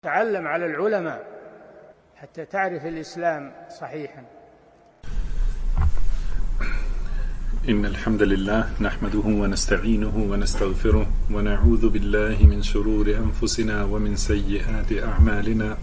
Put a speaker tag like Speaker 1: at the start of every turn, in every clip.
Speaker 1: تعلم على العلماء حتى تعرف الإسلام صحيحا.
Speaker 2: إن الحمد لله نحمده ونستعينه ونستغفره ونعوذ بالله من شرور أنفسنا ومن سيئات أعمالنا.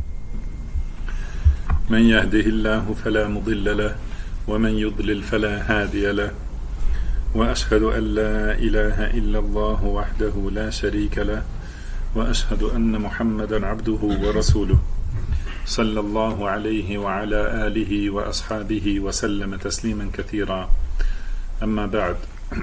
Speaker 2: من يهده الله فلا مضل له ومن يضلل فلا هادي له، وأشهد أن لا إله إلا الله وحده لا شريك له، وأشهد أن محمدا عبده ورسوله صلى الله عليه وعلى آله وأصحابه وسلم تسليما كثيرا. أما بعد،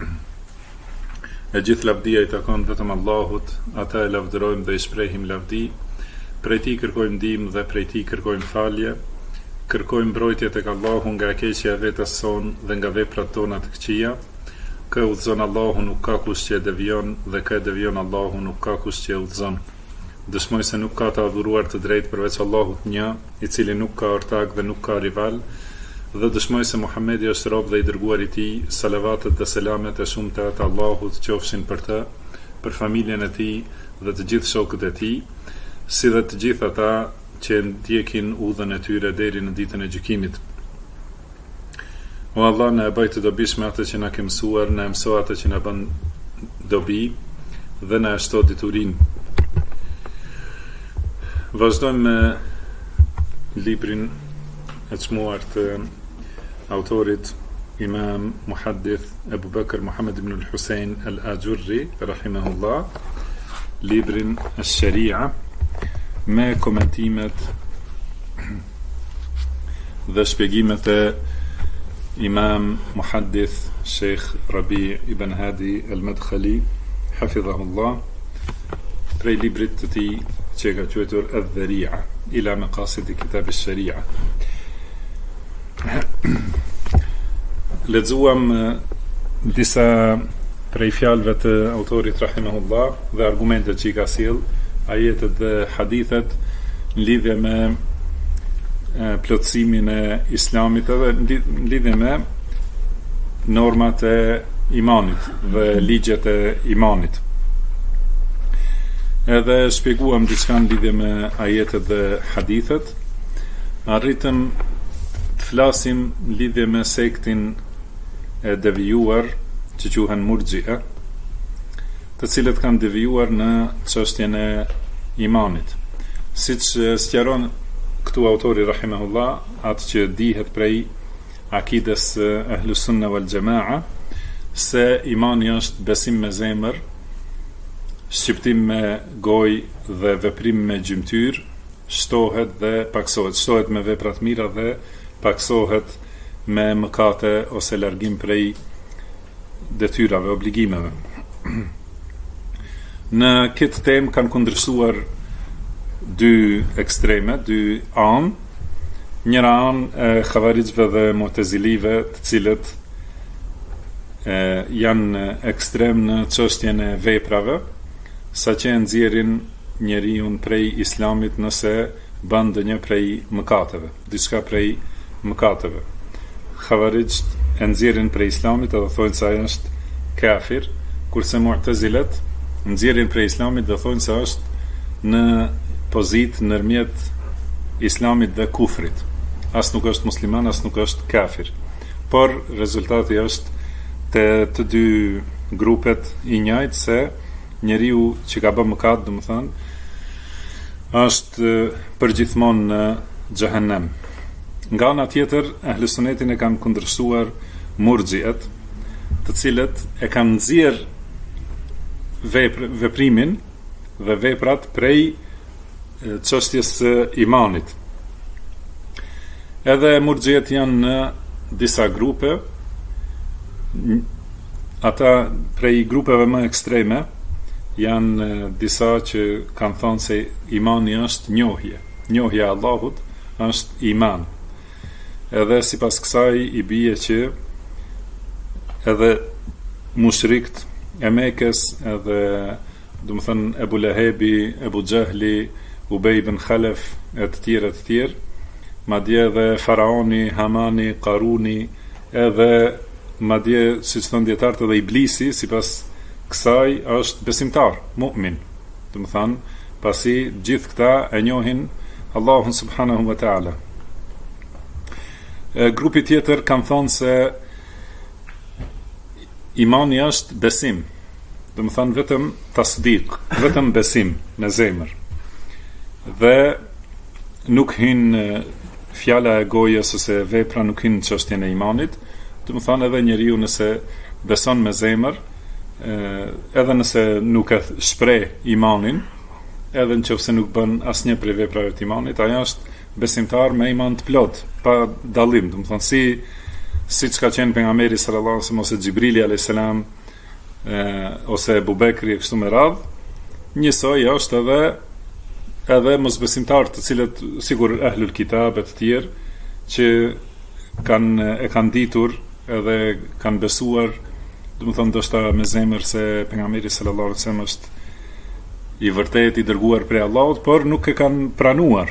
Speaker 2: e gjithë lavdia I takon vetëm Allahut, ata e lavdërojmë dhe I shprehim lavdi, prej Tij kërkojmë ndihmë dhe prej Tij kërkojmë falje, kërkojmë mbrojtje tek Allahu nga keqja e vetes son dhe nga veprat tona të këqija. Kë udhëzon Allahu nuk ka kush që e devion, dhe kë devion Allahu nuk ka kush që e udhëzon. Dëshmoj se nuk ka të adhuruar të drejtë përveç Allahut një, I cili nuk ka ortak dhe nuk ka rival, dhe dëshmoj se Muhamedi është rob dhe I dërguar I Tij. Salavatet dhe selamet e shumta të Allahut qofshin për të, për familjen e Tij dhe të gjithë shokët e Tij, si dhe të gjithë ata që ndjekin udhën e tyre deri në ditën e gjykimit. O Allah, na e bëj të dobishme atë që na ke mësuar, na mëso atë që na bën dobi dhe na shto diturinë. Vazhdojmë me librin e çmuar të autorit Imam Muhaddith Abu Bakr Muhammad ibn al-Husayn al-Ajurri rahimahullah, librin Ash-Sharia, me komentimet dhe shpjegimet e Imam Muhaddith Sheikh Rabi ibn Hadi al-Madkhali hafidhahullah, prej librit të tij që ka quajtur Adh-Dhari'a ila maqasid kitab ash-Sharia. Lexuam disa prej fjalëve të autorit rahimahullah dhe argumentet që I ka sjell, ajetet dhe hadithet në lidhje me plotësimin e Islamit dhe në lidhje me normat e imanit dhe ligjet e imanit. Edhe shpjeguam diçka në lidhje me ajetet dhe hadithet. Arritëm të flasim në lidhje me sektin e devijuar që quhen Murxhi'a, të cilët kanë devijuar në çështjen e imanit. Siç sqaron këtu autori rahimahullah, atë që dihet prej akides Ahlus Sunna wal Jamaa, se imani është besim me zemër, shqiptim me gojë dhe veprim me gjymtyr, shtohet dhe paksohet, shtohet me vepra të mira dhe paksohet me mëkate ose largim prej detyrave, obligimeve. Në këtë temë kanë kundërshtuar dy ekstreme, dy anë. Njëra anë e Khawarijve dhe Mu'tazilive, të cilët janë ekstrem në çështjen e veprave, saqë nxjerrin njeriu prej Islamit nëse bën ndonjë prej mëkateve, diçka prej mëkateve. Khawarijt e nxjerrin prej Islamit dhe thonë se ai është kafir, kurse Mu'tazilet nxjerrin prej Islamit dhe thonë se është në pozitë ndërmjet Islamit dhe kufrit. As nuk është musliman, as nuk është kafir. Por rezultati është të dy grupet I njëjtë, se njeriu që ka bërë mëkat, domethënë, është përgjithmonë në xhehenem. Nga ana tjetër, Ahlus Sunnetin e kanë kundërshtuar Murxhi'at, të cilët e kanë nxjerr veprimin dhe veprat prej çështjes së imanit. Edhe Murxhi'at janë në disa grupe. Ata prej grupeve më ekstreme janë disa që kanë thënë se imani është njohje. Njohja e Allahut është iman. Edhe sipas kësaj I bie që edhe mushrikët e Mekës, edhe domethënë Ebu Lehebi, Ebu Xehli, Ubej ibn Khalaf e të tjerë, madje edhe Faraoni, Hamani, Qaruni, edhe madje siç thon dietarët edhe Iblisi, sipas kësaj është besimtar, mu'min. Domethënë pasi gjithë këta e njohin Allahun subhanahu wa ta'ala. Grupi tjetër kanë thonë se imani është besim, dhe më thënë vetëm tasdik, vetëm besim në zemër, dhe nuk hyn fjala e gojës ose vepra nuk hyn në çështjen e imanit. Dhe më thënë edhe njeriu nëse beson me zemër, edhe nëse nuk e shpreh imanin, edhe nëse nuk bën asnjë prej veprave të imanit, ai është besimtar me iman të plot, pa dallim. Do të thonë siç ka qenë pejgamberi sallallahu alaihi wasallam ose Xhibrili alayhis salam, ose Abu Bekri e kështu me radhë, njësoj është edhe mosbesimtar të cilët sigur ahlul kitab e të tjerë që kanë ditur edhe kanë besuar, do të thonë ndoshta me zemër se pejgamberi sallallahu alaihi wasallam është i vërtet i dërguar prej Allahut, por nuk e kanë pranuar.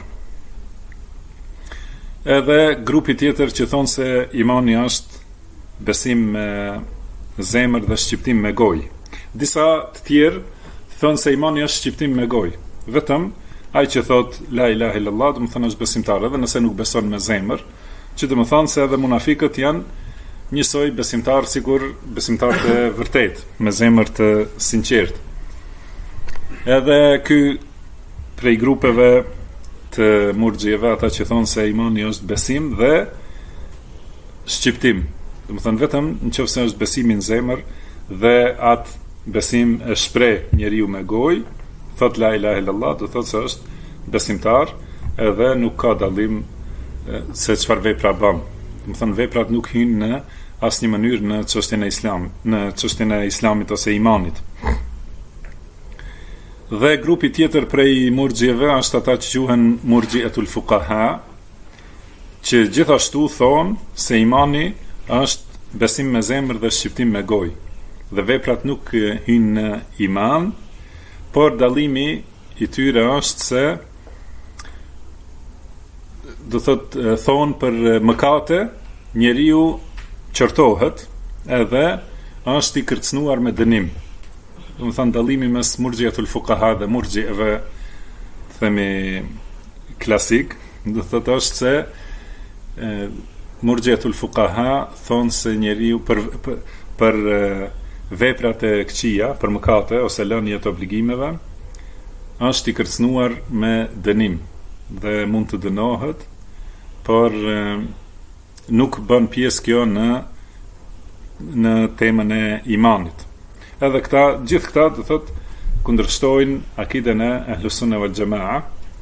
Speaker 2: Edhe grupi tjetër që thonë se imani është besim me zemër dhe shqiptim me gojë. Disa të tjerë thonë se imani është shqiptim me gojë. Vetëm ai që thot la ilaha illallah, do të thonë është besimtar, edhe nëse nuk beson me zemër, që do të thonë se edhe munafikët janë njësoj besimtar, sigur besimtar të vërtet, me zemër të sinqert. Edhe ky prej grupeve të murxhieve, ata që thonë se imani është besim dhe shqiptim. Do të thonë vetëm nëse është besimi në zemër dhe atë besim e shpreh njeriu me gojë, thot la ilaha illallah, do thotë se është besimtar, edhe nuk ka dallim se çfarë vepra bën. Do të thonë veprat nuk hyjnë në asnjë mënyrë në çështjen e islamit ose imanit. Dhe grupi tjetër prej murxhieve është ata që quhen murxhiatul fuqaha, që gjithashtu thonë se imani është besim me zemër dhe shqiptim me gojë, dhe veprat nuk hyjnë në iman, por dallimi i tyre është se do thonë për mëkate njeriu qortohet edhe është i kërcënuar me dënim. Do të thonë dallimi mes murxhiatul fuqaha dhe murxhieve, themi klasik, do thotë është se murxhiatul fuqaha thonë se njeriu për veprat e këqija, për mëkate ose lënie të obligimeve, është i kërcënuar me dënim dhe mund të dënohet, por nuk bën pjesë kjo në temën e imanit. Edhe gjithë këta do thotë kundërshtojnë akiden e Ahlus Sunne wal Jamaa.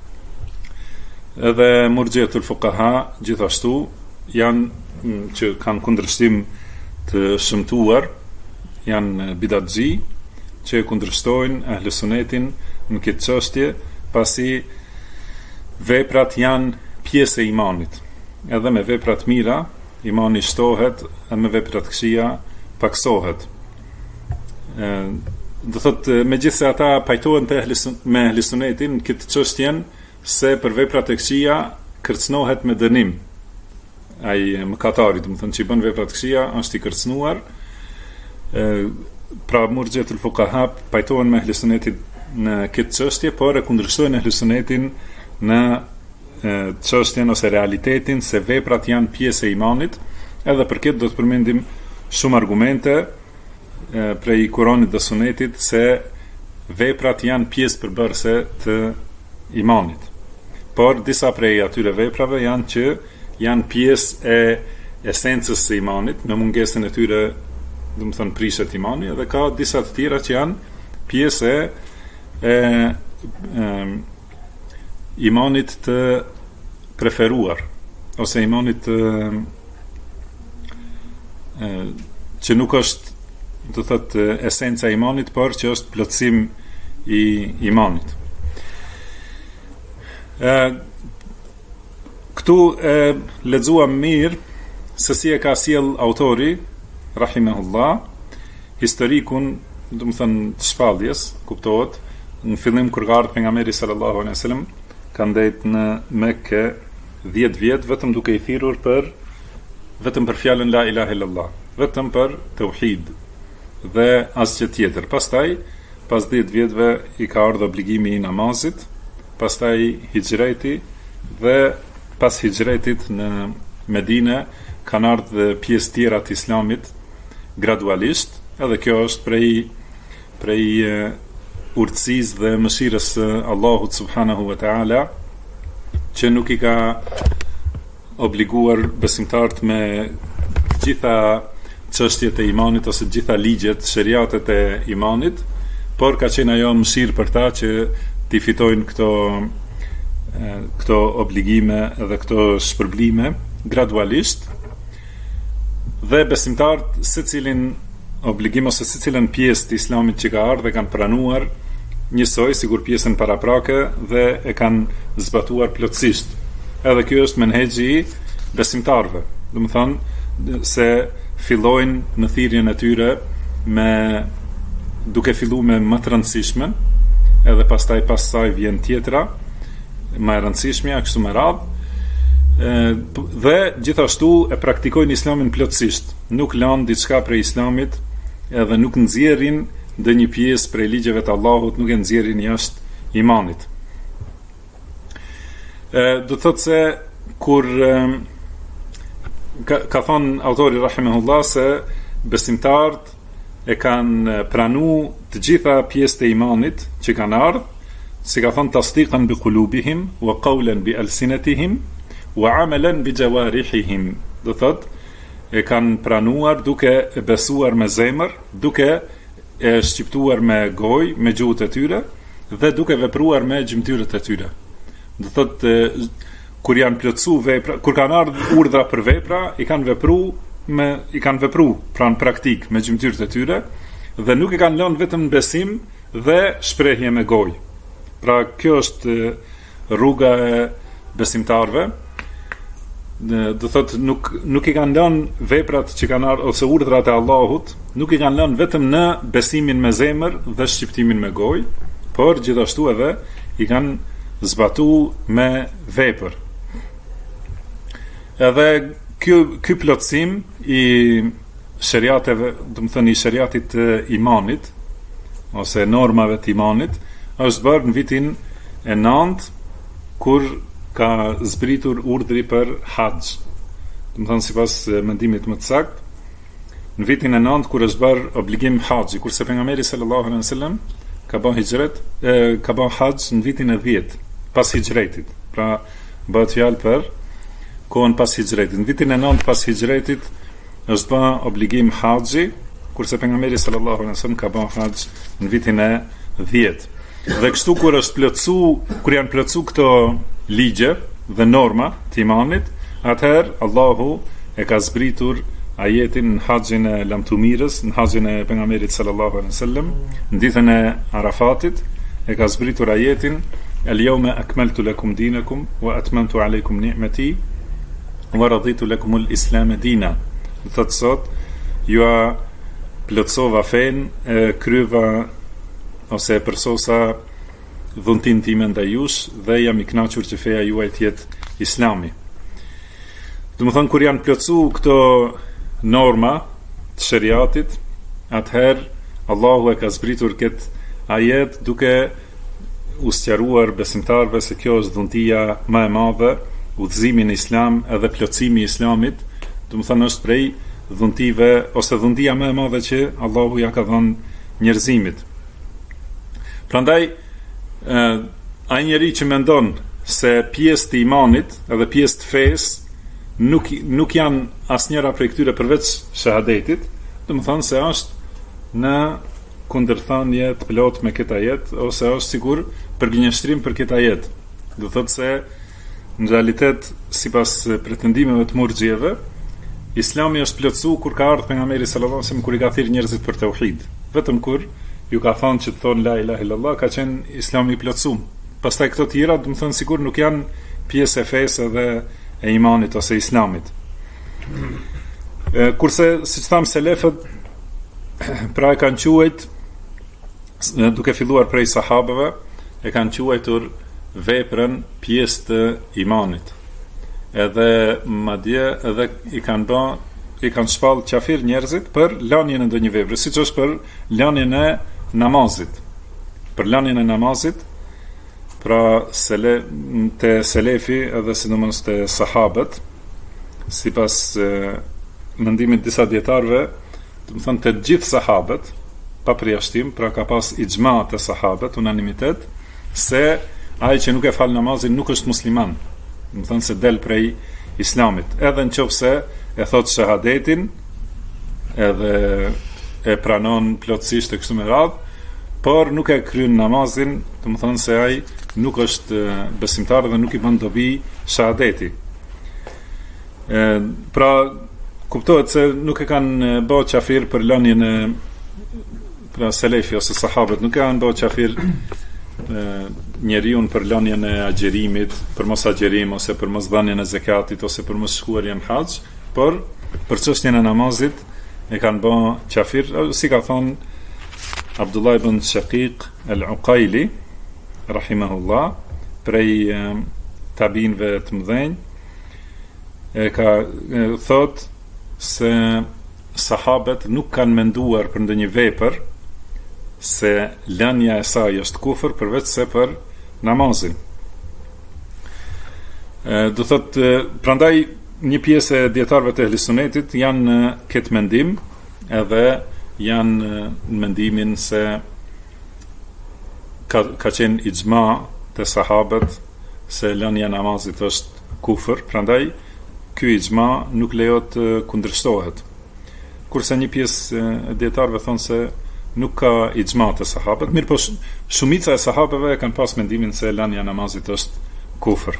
Speaker 2: Edhe murxhiatul fuqaha gjithashtu janë që kanë kundërshtim të shëmtuar, janë bidatxhi që kundërshtojnë Ahlus Sunnetin në këtë çështje, pasi veprat janë pjesë e imanit. Edhe me veprat mira imani shtohet, edhe me veprat këqija paksohet. Do thotë megjithse ata pajtohen me Ahlus Sunnetin në këtë çështjen se për veprat e këqija kërcënohet me dënim. Ai mëkatari, do të thonë që bën veprat e këqija është i kërcënuar. Pra murxhiatul fuqaha pajtohen me Ahlus Sunnetin në këtë çështje, por e kundërshtojnë Ahlus Sunnetin në çështjen ose realitetin se veprat janë pjesë e imanit. Edhe për këtë do të përmendim shumë argumente prej Kuranit dhe Sunetit se veprat janë pjesë përbërëse të imanit. Por disa prej atyre veprave janë pjesë e esencës së imanit, me mungesën e tyre, do të thonë prishet imani, dhe ka disa të tjera që janë pjesë e imanit të preferuar, ose imanit që nuk është, do thotë, esenca e imanit, por që është plotësim i imanit. Këtu lexuam mirë se si e ka sjell autori rahimahullah historikun, do të thënë të shpalljes, kuptohet, në fillim kur ka ardhur pejgamberi sallallahu alaihi wasallam, ka ndejt në Mekë 10 vjet vetëm duke i thirrur vetëm për fjalën la ilaha illallah, vetëm për tauhid dhe asgjë tjetër. Pastaj, pas 10 vjetëve i ka ardhur obligimi i namazit, pastaj hijreti, dhe pas hijretit në Medinë kanë ardhur pjesë tjera të islamit gradualisht, edhe kjo është prej urtësisë dhe mëshirës së Allahut subhanahu wa taala, që nuk i ka obliguar besimtarët me gjitha çështjet e imanit ose gjitha ligjet, shariatet e imanit, por ka qenë ajo mëshirë për ta që t'i fitojnë këto obligime dhe këto shpërblime gradualisht, dhe besimtarët secilin obligim ose secilën pjesë të islamit që ka ardhur dhe kanë pranuar njësoj, sigur pjesën paraprake, dhe e kanë zbatuar plotësisht. Edhe kjo është menhexhi i besimtarëve. Do të thonë se fillojnë në thirrjen e tyre duke filluar me më të rëndësishmen, edhe pastaj pas saj vjen tjetra, më e rëndësishmja, kështu me radhë, dhe gjithashtu e praktikojnë islamin plotësisht. Nuk lanë diçka prej islamit, edhe nuk nxjerrin ndonjë pjesë prej ligjeve të Allahut, nuk e nxjerrin jashtë imanit. Do thotë se kur ka thonë autori rahimahullah se besimtarët e kanë pranu të gjitha pjesët e imanit që kanë ardhur, si ka thonë tasdiqan bi qulubihim wa qawlan bi alsinatihim wa amalan bi jawarihihim. Do thotë e kanë pranuar duke e besuar me zemër, duke e shqiptuar me gojë, me gjuhët e tyre, dhe duke vepruar me gjymtyrët e tyre. Do thotë kur janë plotësu vepra, kur kanë ardhur urdhra për vepra, i kanë vepruar pra në praktik me gjymtyrët e tyre, dhe nuk i kanë lënë vetëm besim dhe shprehje me gojë. Pra kjo është rruga e besimtarëve. Do thotë nuk i kanë lënë veprat që kanë ardhur ose urdhrat e Allahut, nuk i kanë lënë vetëm në besimin me zemër dhe shqiptimin me gojë, por gjithashtu edhe i kanë zbatuar me vepër. Edhe ky plotësim i shariateve, do të thënë i shariatit të imanit ose normave të imanit, është bërë në vitin e 9, kur ka zbritur urdhri për haxh. Do të thënë sipas mendimit më të saktë, në vitin e 9 kur është bërë obligim haxhi, kurse pejgamberi sallallahu alaihi wasallam ka bën haxh në vitin e 10 pas hijretit. Pra bëhet fjalë për kohën pas hijretit. Në vitin e 9 pas hijretit është bën obligim haxhi, kurse pejgamberi sallallahu alaihi wasallam ka bën haxh në vitin e 10. Dhe kështu kur janë plotësu këto ligje dhe norma të imanit, atëherë Allahu e ka zbritur ajetin në haxhin e lamtumirës, në haxhin e pejgamberit sallallahu alaihi wasallam, në ditën e Arafatit, e ka zbritur ajetin al-yawma akmaltu lakum dinakum wa atmamtu alaykum ni'mati wa raditu lakum al-islam dina. Do thotë sot ju plotësova fen, kryeva ose përsosa dhuntin time ndaj jush, dhe jam i kënaqur që feja juaj të jetë Islami. Do të thonë kur janë plotësu këto norma të shariatit, atëherë Allahu e ka zbritur këtë ajet duke u sqaruar besimtarëve se kjo është dhuntia më e madhe, udhëzimi në Islam edhe plotësimi i Islamit, do të thonë është prej dhuntive ose dhuntia më e madhe që Allahu ja ka dhënë njerëzimit. Prandaj ai njeri që mendon se pjesë të imanit edhe pjesë të fesë nuk janë asnjëra prej këtyre përveç shahadetit, do të thonë se është në kundërthënie të plot me këtë ajet, ose është sigur për gënjeshtrim për këtë ajet. Do thotë se në realitet, sipas pretendimeve të murxhieve, Islami është plotësu kur ka ardhur pejgamberi sallallahu alajhi wasallam, kur i ka thirrë njerëzit për tauhid. Vetëm kur ju ka thonë që të thonë la ilaha illallah, ka qenë Islami i plotësuar. Pastaj këto tjera, do të thonë sigur nuk janë pjesë e fesë dhe e imanit ose islamit. Kurse siç tham selefët, pra e kanë quajt, duke filluar prej sahabëve, e kanë quajtur veprën pjesë të imanit. Edhe madje edhe i kanë shpall qafir njerëzit për lënien e ndonjë vepre, siç është për lënien e namazit. Për lënien e namazit, pra te selefi edhe sidomos te sahabët, sipas mendimit disa dietarëve, do të thonë të gjithë sahabët, pa përjashtim, pra ka pas ixhma të sahabët, unanimitet, se ai që nuk e fal namazin nuk është musliman. Do të thonë se del prej islamit. Edhe nëse e thot shahadetin, edhe e pranon plotësisht e kështu me radhë, por nuk e kryen namazin, do të thonë se ai nuk është besimtar dhe nuk i bën dobi shahadeti. Pra kuptohet se nuk e kanë bë qafir për lënien e pra selefi ose sahabët nuk e kanë bë qafir njeriun për lënien e agjerimit, për mos agjerim ose për mos dhënien e zakatit ose për mos shkuarjen në haxh, por për çështjen e namazit e kanë bë qafir, si ka thonë Abdullah ibn Shaqiq al-Uqayli rahimahullah, prej tabinëve të mëdhenj, ka thot se sahabët nuk kanë menduar për ndonjë vepër se lënia e saj është kufër përveç se për namazin. Do thot, prandaj një pjesë e dietarëve të ehlisunnetit janë këtë mendim, edhe janë në mendimin se ka qenë ixhma të sahabët se lënia e namazit është kufër, prandaj ky ixhma nuk lejohet të kundërshtohet. Kurse një pjesë e dietarëve thonë se nuk ka ixhma të sahabët, mirë po shumica e sahabëve kanë pas mendimin se lënia e namazit është kufër.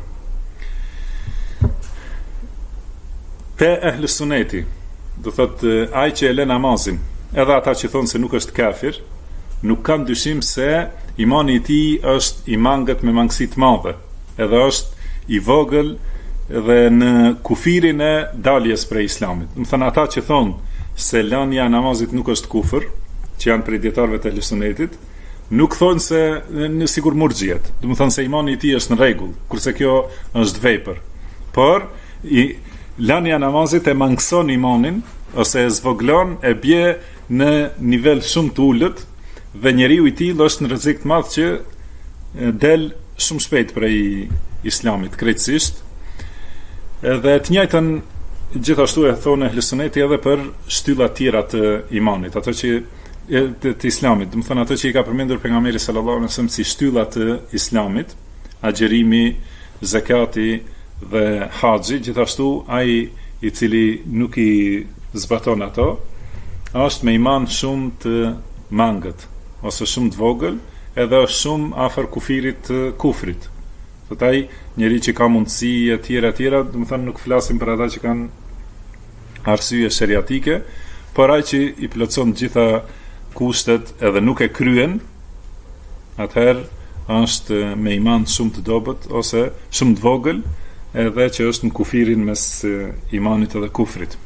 Speaker 2: Te ehlus sunneti, do thotë ai që e lë namazin, edhe ata që thonë se nuk është kafir, nuk kanë dyshim se imani i tij është i mangët me mangësi të madhe, edhe është i vogël dhe në kufirin e daljes prej islamit. Do të thonë ata që thonë se lënia e namazit nuk është kufër, që janë prej dietarëve të ehlusunnetit, nuk thonë se në sigur murxhiet. Do të thonë se imani i tij është në rregull, kurse kjo është vepër. Por lënia e namazit e mangëson imanin ose e zvoglon, e bie në nivel shumë të ulët dhe njeriu i tillë është në rrezik të madh që del shumë shpejt prej islamit krejtësisht. Edhe të njëjtën gjithashtu e thonë ehlusunneti edhe për shtylla të tjera të imanit, ato që të islamit, do të thonë ato që i ka përmendur pejgamberi sallallahu alaihi wasallam si shtylla të islamit, agjerimi, zakati dhe haxhi, gjithashtu ai i cili nuk i zbaton ato, është me iman shumë të mangët, ose shumë të vogël, edhe është shumë afër kufirit të kufrit. Thot ai, njeri që ka mundësi e tjera, do të thënë nuk flasim për ata që kanë arsye sheriatike, por ai që i plotson gjitha kushtet edhe nuk e kryen, atëherë është me iman shumë të dobët ose shumë të vogël, edhe që është në kufirin mes imanit edhe kufrit.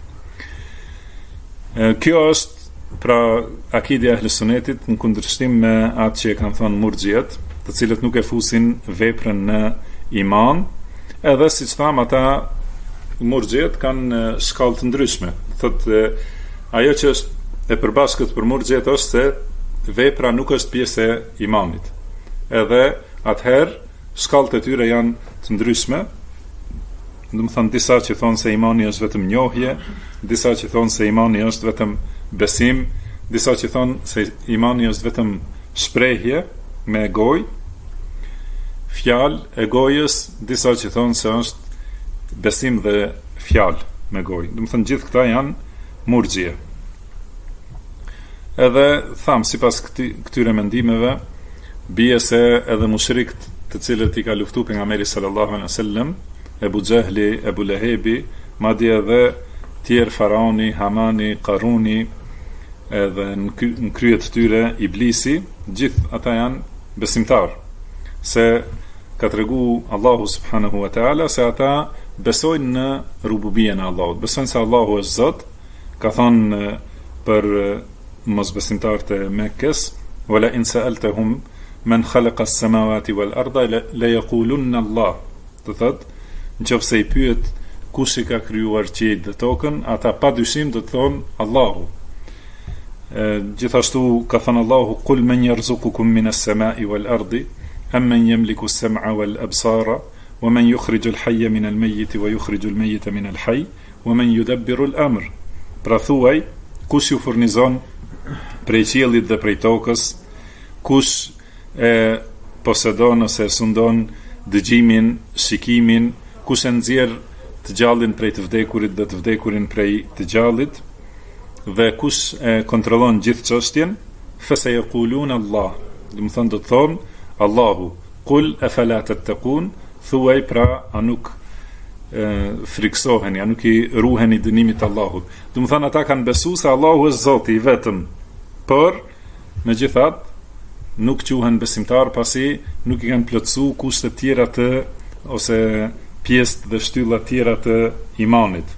Speaker 2: Kjo është pra akidja e ehlusunnetit në kundërshtim me atë që e kanë thënë murxhiet, të cilët nuk e fusin veprën në iman, edhe siç tham ata murxhiet kanë shkallë të ndryshme. Thotë ajo që është e përbashkët për murxhiet është se vepra nuk është pjesë e imanit. Edhe atëherë shkallët e tyre janë të ndryshme. Do të thonë disa që thonë se imani është vetëm njohje, disa që thonë se imani është vetëm besim, disa që thonë se imani është vetëm shprehje me gojë, fjalë e gojës, disa që thonë se është besim dhe fjalë me gojë. Do të thonë gjithë këta janë murxhie. Edhe tham sipas këtyre mendimeve, bie se edhe mushrikët të cilët i ka luftuar pejgamberi sallallahu alaihi wasallam, Ebu Xehli, Ebu Lehebi, madje edhe tjerë faraoni, Hamani, Karuni, edhe në kryet të tyre Iblisi, gjithë ata janë besimtar, se ka tregu Allahu subhanahu wa ta'ala se ata besojnë në rububien e Allahut, besojnë se Allahu është Zot, ka thonë për mosbesimtarët e Mekkes, wala in sa'altahum man khalaqa as-samawati wal arda la yaqulunna Allah. Do thotë nëse i pyet kush i ka krijuar qiellin dhe tokën, ata pa dyshim do të thonë Allahu. Gjithashtu ka thënë Allahu, qul men yarzuqukum minas samai wal ardi, amman yamliku as-sam'a wal absara wa man yukhriju al-hayya min al-mayyit wa yukhriju al-mayyita min al-hayy wa man yudabbiru al-amr. Pra thuaj, kush ju furnizon prej qiellit dhe prej tokës, kush e posedon ose sundon dëgjimin, shikimin, kush e nxjerr të gjallin prej të vdekurit dhe të vdekurin prej të gjallit, dhe kush e kontrollon gjithë çështjen, fasayaqulun Allah. Do të thonë, do të thonë Allahu, qul afala tattaqun, thuaj pra a nuk friksoheni, a nuk i ruheni dënimit të Allahut. Do të thonë ata kanë besuar se Allahu është Zoti i vetëm, por megjithatë nuk quhen besimtar pasi nuk i kanë plotësuar kushtet tjera të ose pjesë dhe shtylla tjera të imanit.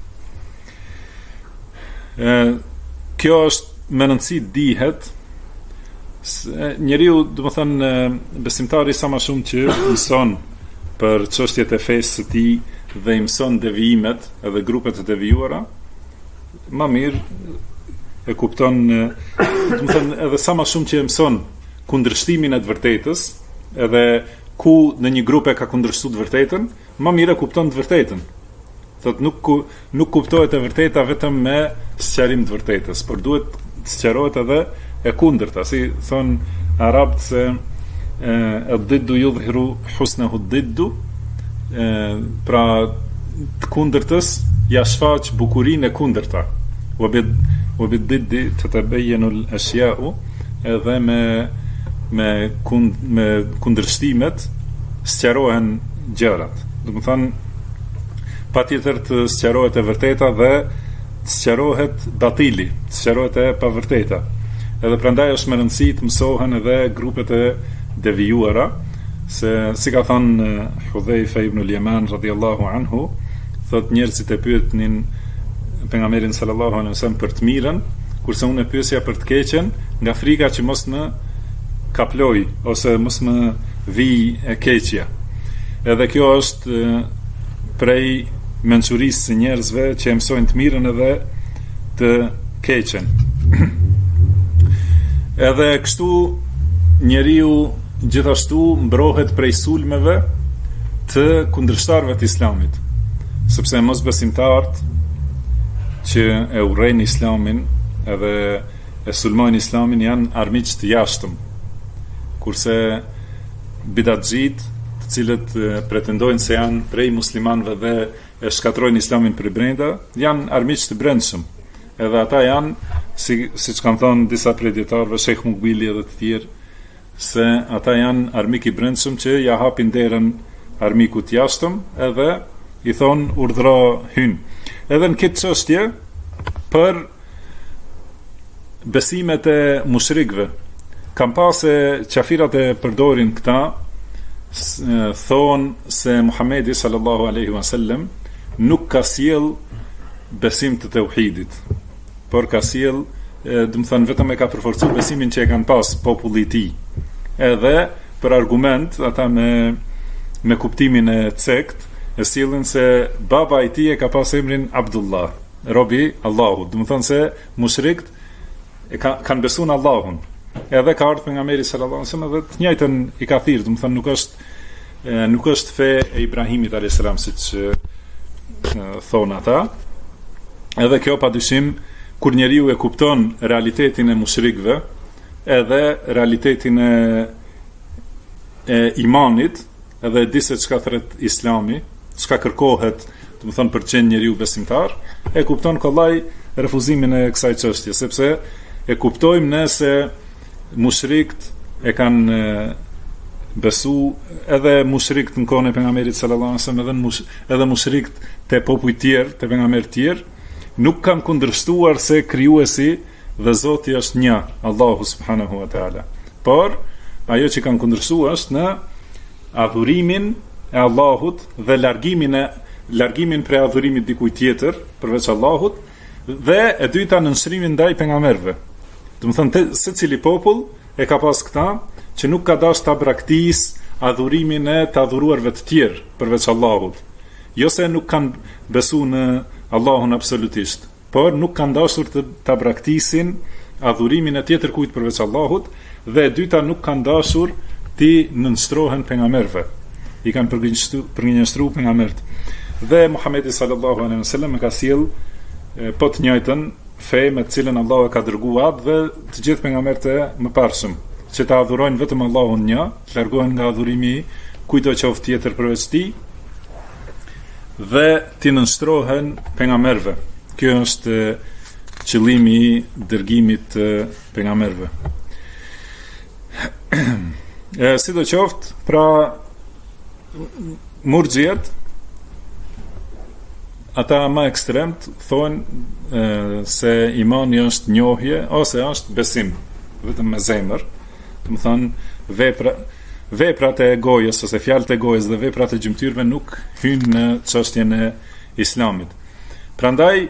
Speaker 2: Kjo është me rëndësi dihet, njeriu, do të thënë, besimtari sa më shumë që mëson për çështjet e fesë së tij dhe i mëson devijimet edhe grupet e devijuara, më mirë e kupton, do të thënë, edhe sa më shumë që e mëson kundërshtimin e të vërtetës, edhe ku në një grup e ka kundërshtuar të vërtetën, më mirë e kupton të vërtetën. Thot nuk kuptohet e vërteta vetëm me sqarim të vërtetës, por duhet të sqarohet edhe e kundërta, si thon arabët se ad-diddu yudhiru husnahu ad-diddu, pra të kundërtës ja shfaq bukurinë e kundërta. Wa bid-diddi tatabayyanu al-ashya'u, edhe me kundërshtimet sqarohen gjërat. Do të thonë, patjetër të sqarohet e vërteta dhe të sqarohet batili, të sqarohet e pavërteta. Edhe prandaj është me rëndësi të mësohen edhe grupet e devijuara, se si ka thënë Hudhaifa ibn al-Yaman radhiyallahu anhu, thot njerëzit e pyetnin pejgamberin sallallahu alaihi wasallam për të mirën, kurse unë e pyesja për të keqen, nga frika që mos më kaploj ose mos më vi e keqja. Edhe kjo është prej mençurisë së njerëzve që e mësojnë të mirën edhe të keqen. Edhe kështu njeriu gjithashtu mbrohet prej sulmeve të kundërshtarëve të Islamit, sepse mosbesimtarët që e urrejnë Islamin edhe e sulmojnë Islamin janë armiq të jashtëm, kurse bidatxhit, të cilët pretendojnë se janë prej muslimanëve dhe e shkatrojnë Islamin për brenda, janë armiq të brendshëm. Edhe ata janë, siç kanë thënë disa prej dietarëve, Sheikh Mukbili edhe të tjerë, se ata janë armik i brendshëm që ja hapin derën armikut të jashtëm edhe i thonë urdhro hyn. Edhe në këtë çështje për besimet e mushrikëve, kam pasë qafirat e përdorin këta, thonë se Muhamedi sallallahu alaihi wasallam nuk ka sjell besim të tauhidit, por ka sjell, do të thënë, vetëm e ka përforcuar besimin që e kanë pas populli i tij. Edhe për argument ata me kuptimin e cekt e sjellin se baba i tij e ka pas emrin Abdullah, robi Allahut. Do të thënë se mushrikët kanë besuar në Allahun. Edhe ka ardhur pejgamberi sallallahu alaihi wasallam dhe të njëjtën i ka thirrë, do të thënë nuk është fe e Ibrahimit alayhis salam siç thonë ata. Edhe kjo padyshim kur njeriu e kupton realitetin e mushrikëve, edhe realitetin e imanit, edhe di se çka thret Islami, çka kërkohet, do të thënë për të qenë njeriu besimtar, e kupton kollaj refuzimin e kësaj çështje, sepse e kuptojmë ne se mushrikët e kanë besu edhe mushrikët në kohën e pejgamberit sallallahu alaihi wasallam, edhe mushrikët te popujt tjerë, te pejgamberët tjerë, nuk kanë kundërshtuar se krijuesi dhe Zoti është një, Allahu subhanahu wa taala. Por ajo që kanë kundërshtuar është në adhurimin e Allahut dhe largimin prej adhurimit dikujt tjetër përveç Allahut, dhe e dyta në nshrimin ndaj pejgamberëve. Do të thonë secili popull e ka pas këta që nuk ka dash ta braktisë adhurimin e të adhuruarve të tjerë përveç Allahut. Jo se nuk kanë besuar në Allahun absolutisht, por nuk kanë dashur të ta braktisin adhurimin e tjetër kujt përveç Allahut, dhe e dyta nuk kanë dashur ti nënstrohen pejgamberëve. I kanë përgjigjëstru pejgamberët. Dhe Muhamedi sallallahu alaihi wasallam ka sjell po të njëjtën fe me të cilën Allahu e ka dërguar dhe të gjithë pejgamberët e mëparshëm, që ta adhurojnë vetëm Allahun një, të largohen nga adhurimi kujto qoftë tjetër përveç tij dhe të nënstrohen pejgamberëve. Kjo është qëllimi i dërgimit të pejgamberëve. Sidoqoftë, pra murxhiet, ata më ekstremt thonë se imani është njohje ose është besim vetëm me zemër. Do të thonë veprat e gojës ose fjalët e gojës dhe veprat e gjymtyrëve nuk hyjnë në çështjen e Islamit. Prandaj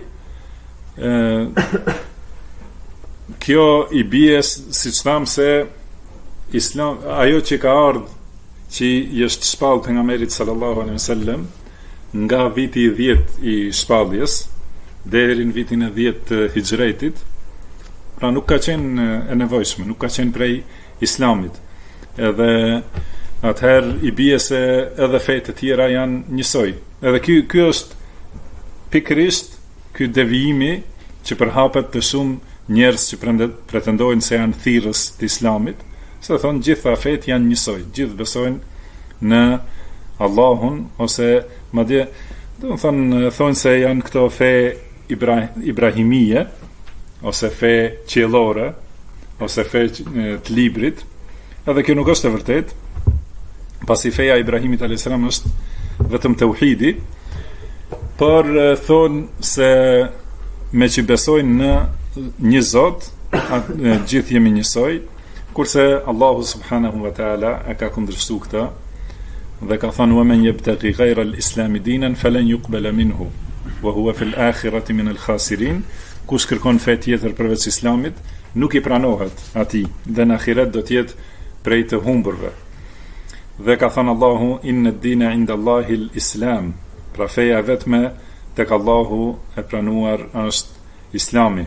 Speaker 2: kjo i bie, siç tham, se Islam, ajo që ka ardhur, që i është shpall pejgamberit sallallahu alaihi wasallam nga viti 10 i shpalljes deri në vitin e 10 të hijretit, pra nuk ka qenë e nevojshme, nuk ka qenë prej Islamit. Edhe atëherë i bie se edhe fetë të tjera janë njësoj. Edhe ky është pikërisht ky devijimi që përhapet të shumë njerëz që pretendojnë se janë thirrës të Islamit, se thonë gjitha fetë janë njësoj, gjithë besojnë në Allahun, ose madje do të thonë se janë këto fe ibrahimie, ose fe qiellore, ose fe të librit. Edhe kjo nuk është e vërtet, pasi feja e Ibrahimit a.s. është vetëm tauhidi, por thonë se me që besojnë në një Zot, gjithë jemi njësoj, kurse Allahu subhanahu wa ta'ala e ka kundërshtu këta dhe ka thënë wa man yabtaghi ghayra al-islam dinan falan yuqbala minhu wa huwa fi al-akhirati min al-khasirin. Kush kërkon fe tjetër përveç Islamit, nuk i pranohet atij dhe në ahiret do të jetë prej të humburve. Dhe ka thënë Allahu inna ad-dina 'inda Allahi al-islam, pra feja vetme tek Allahu e pranuar është Islami.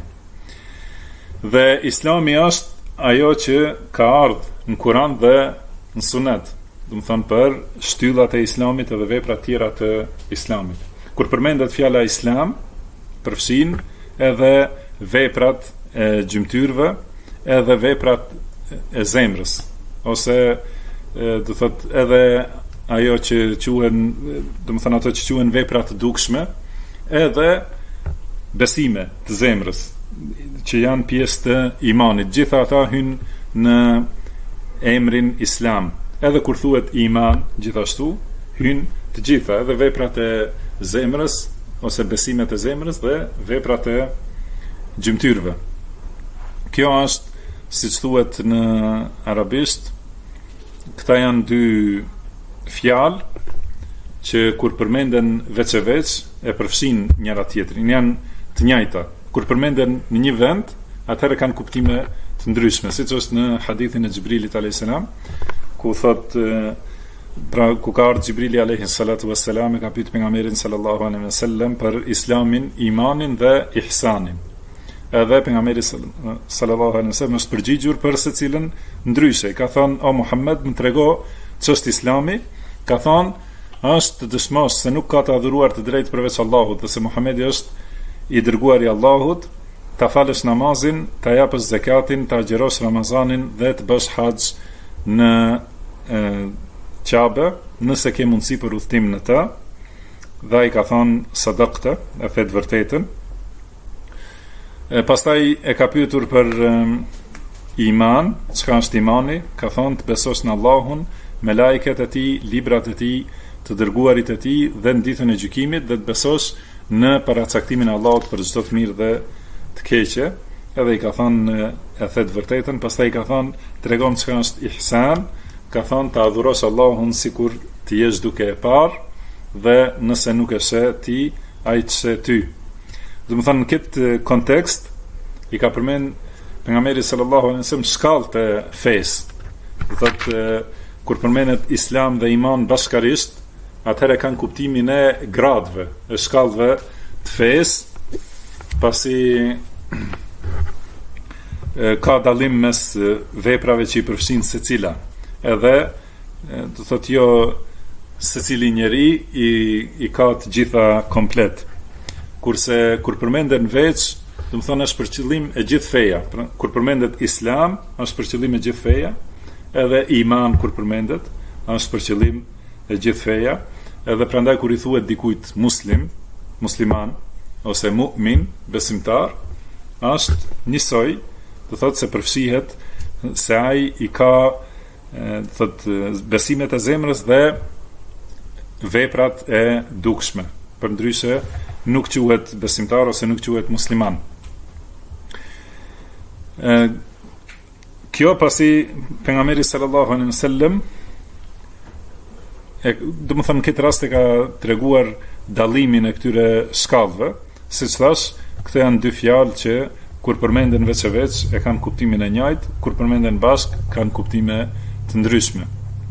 Speaker 2: Dhe Islami është ajo që ka ardhur në Kur'an dhe në Sunet, do të thonë për shtyllat e Islamit edhe veprat tjera të Islamit. Kur përmendet fjala Islam, përfshin edhe veprat e gjymtyrëve, edhe veprat e zemrës, ose do thot edhe ajo që quhen, do të thonë ato që quhen vepra të dukshme, edhe besime të zemrës, që janë pjesë të imanit. Gjitha ata hynë në emrin Islam. Edhe kur thuhet iman, gjithashtu hynë të gjitha, edhe veprat e zemrës ose besimet e zemrës dhe veprat e gjymtyrëve. Kjo është, siç thuhet në arabisht, këta janë dy fjalë që kur përmenden veç e veç e përfshin njëra tjetrin, janë të njëjta. Kur përmenden në një vend, atëherë kanë kuptime të ndryshme, siç është në hadithin e Xhibrilit alayhis salam, ku thot, pra ku ka ardhur Xhibrili alayhis salatu wassalam, ka pyetur pejgamberin sallallahu alaihi wasallam për islamin, imanin dhe ihsanin. Edhe pejgamberi sallallahu alaihi wasallam është përgjigjur për secilën ndryshe. Ka thonë, o Muhammed, më trego ç'është Islami? Ka thonë, është të dëshmosh se nuk ka të adhuruar të drejtë përveç Allahut dhe se Muhamedi është i dërguar i Allahut, ta falësh namazin, ta japësh zakatin, ta agjerosh Ramazanin dhe të bësh haxh në Kabe, nëse ke mundësi për udhtim në të. Dhe ai ka thonë sadaqta, e the të vërtetën. Pastaj e ka pyetur për iman, çka është imani? Ka thonë të besosh në Allahun, me lajket e tij, librat e tij, të dërguarit e tij dhe në ditën e gjykimit, dhe të besosh në paracaktimin e Allahut për çdo të mirë dhe të keqe. Edhe i ka thonë e the të vërtetën. Pastaj i ka thonë tregon çka është ihsan, ka thonë të adhurosh Allahun sikur të jesh duke e parë dhe nëse nuk e sheh ti, ai të sheh ty. Do të thonë në këtë kontekst i ka përmend pejgamberi sallallahu alaihi wasallam shkallët e fesë. Do thotë kur përmendet Islam dhe iman bashkarisht, atëherë kanë kuptimin e gradëve, e shkallëve të fesë, pasi ka dallim mes veprave që i përfshin secila. edhe do thotë jo secili njeri i ka të gjitha komplet. Kurse kur përmenden veç, do të thonë është për qëllim e gjithë feja. Kur përmendet Islam, është për qëllim e gjithë feja, edhe iman kur përmendet, është për qëllim e gjithë feja, edhe prandaj kur i thuhet dikujt musliman ose mu'min, besimtar, është njësoj, do thotë se përfshihet se ai i ka besimet e zemrës dhe veprat e dukshme. Përndryshe nuk quhet besimtar ose nuk quhet musliman. Kjo pasi pejgamberi sallallahu alaihi wasallam do të them këtë rast e ka treguar dallimin e këtyre shkallëve, siç thash, këto janë dy fjalë që kur përmenden veç e veç e kanë kuptimin e njëjtë, kur përmenden bashk kanë kuptime të ndryshme.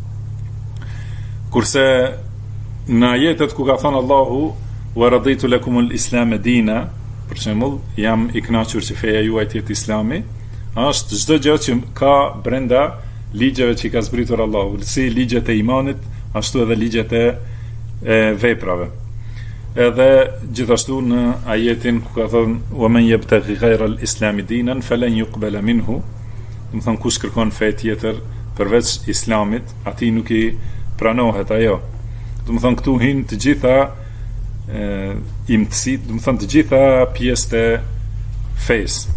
Speaker 2: Kurse në ajetet ku ka thënë Allahu wa raditu lakumul islam dina, për shembull, jam i kënaqur që feja juaj të jetë Islami, është çdo gjë që ka brenda ligjeve që i ka zbritur Allahu, si ligjet e imanit, ashtu edhe ligjet e veprave. Edhe gjithashtu në ajetin ku ka thënë wa man yabtaghi ghayra al-islam dinan falan yuqbala minhu, do të thonë kush kërkon fe tjetër përveç Islamit, atij nuk i pranohet ajo. Do të thonë këtu hin të gjitha imtësit, do të thonë të gjitha pjesët e fesë.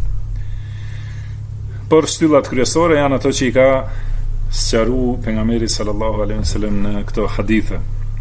Speaker 2: Por shtyllat kryesore janë ato që i ka sqaruar pejgamberi sallallahu alaihi wasallam në këto hadithe.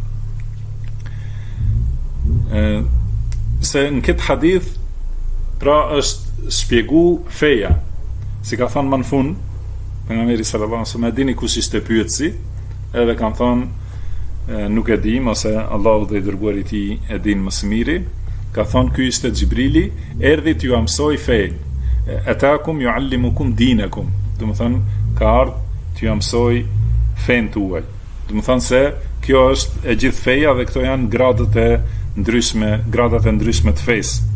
Speaker 2: Se në këtë hadith pra është shpjegu feja, si ka thënë më në fund pejgamberi sallallahu alaihi wasallam, dini kush ishte pyetësi, edhe kanë thënë nuk e dim, ose Allahu dhe i dërguari i tij e din më së miri. Ka thënë ky ishte Xhibrili, erdhi t'ju mësoj fein, atakum yuallimukum dinakum, do të thonë ka ardhur t'ju mësoj fen tuaj. Do të thonë se kjo është e gjithë feja dhe këto janë gradat e ndryshme të fesë.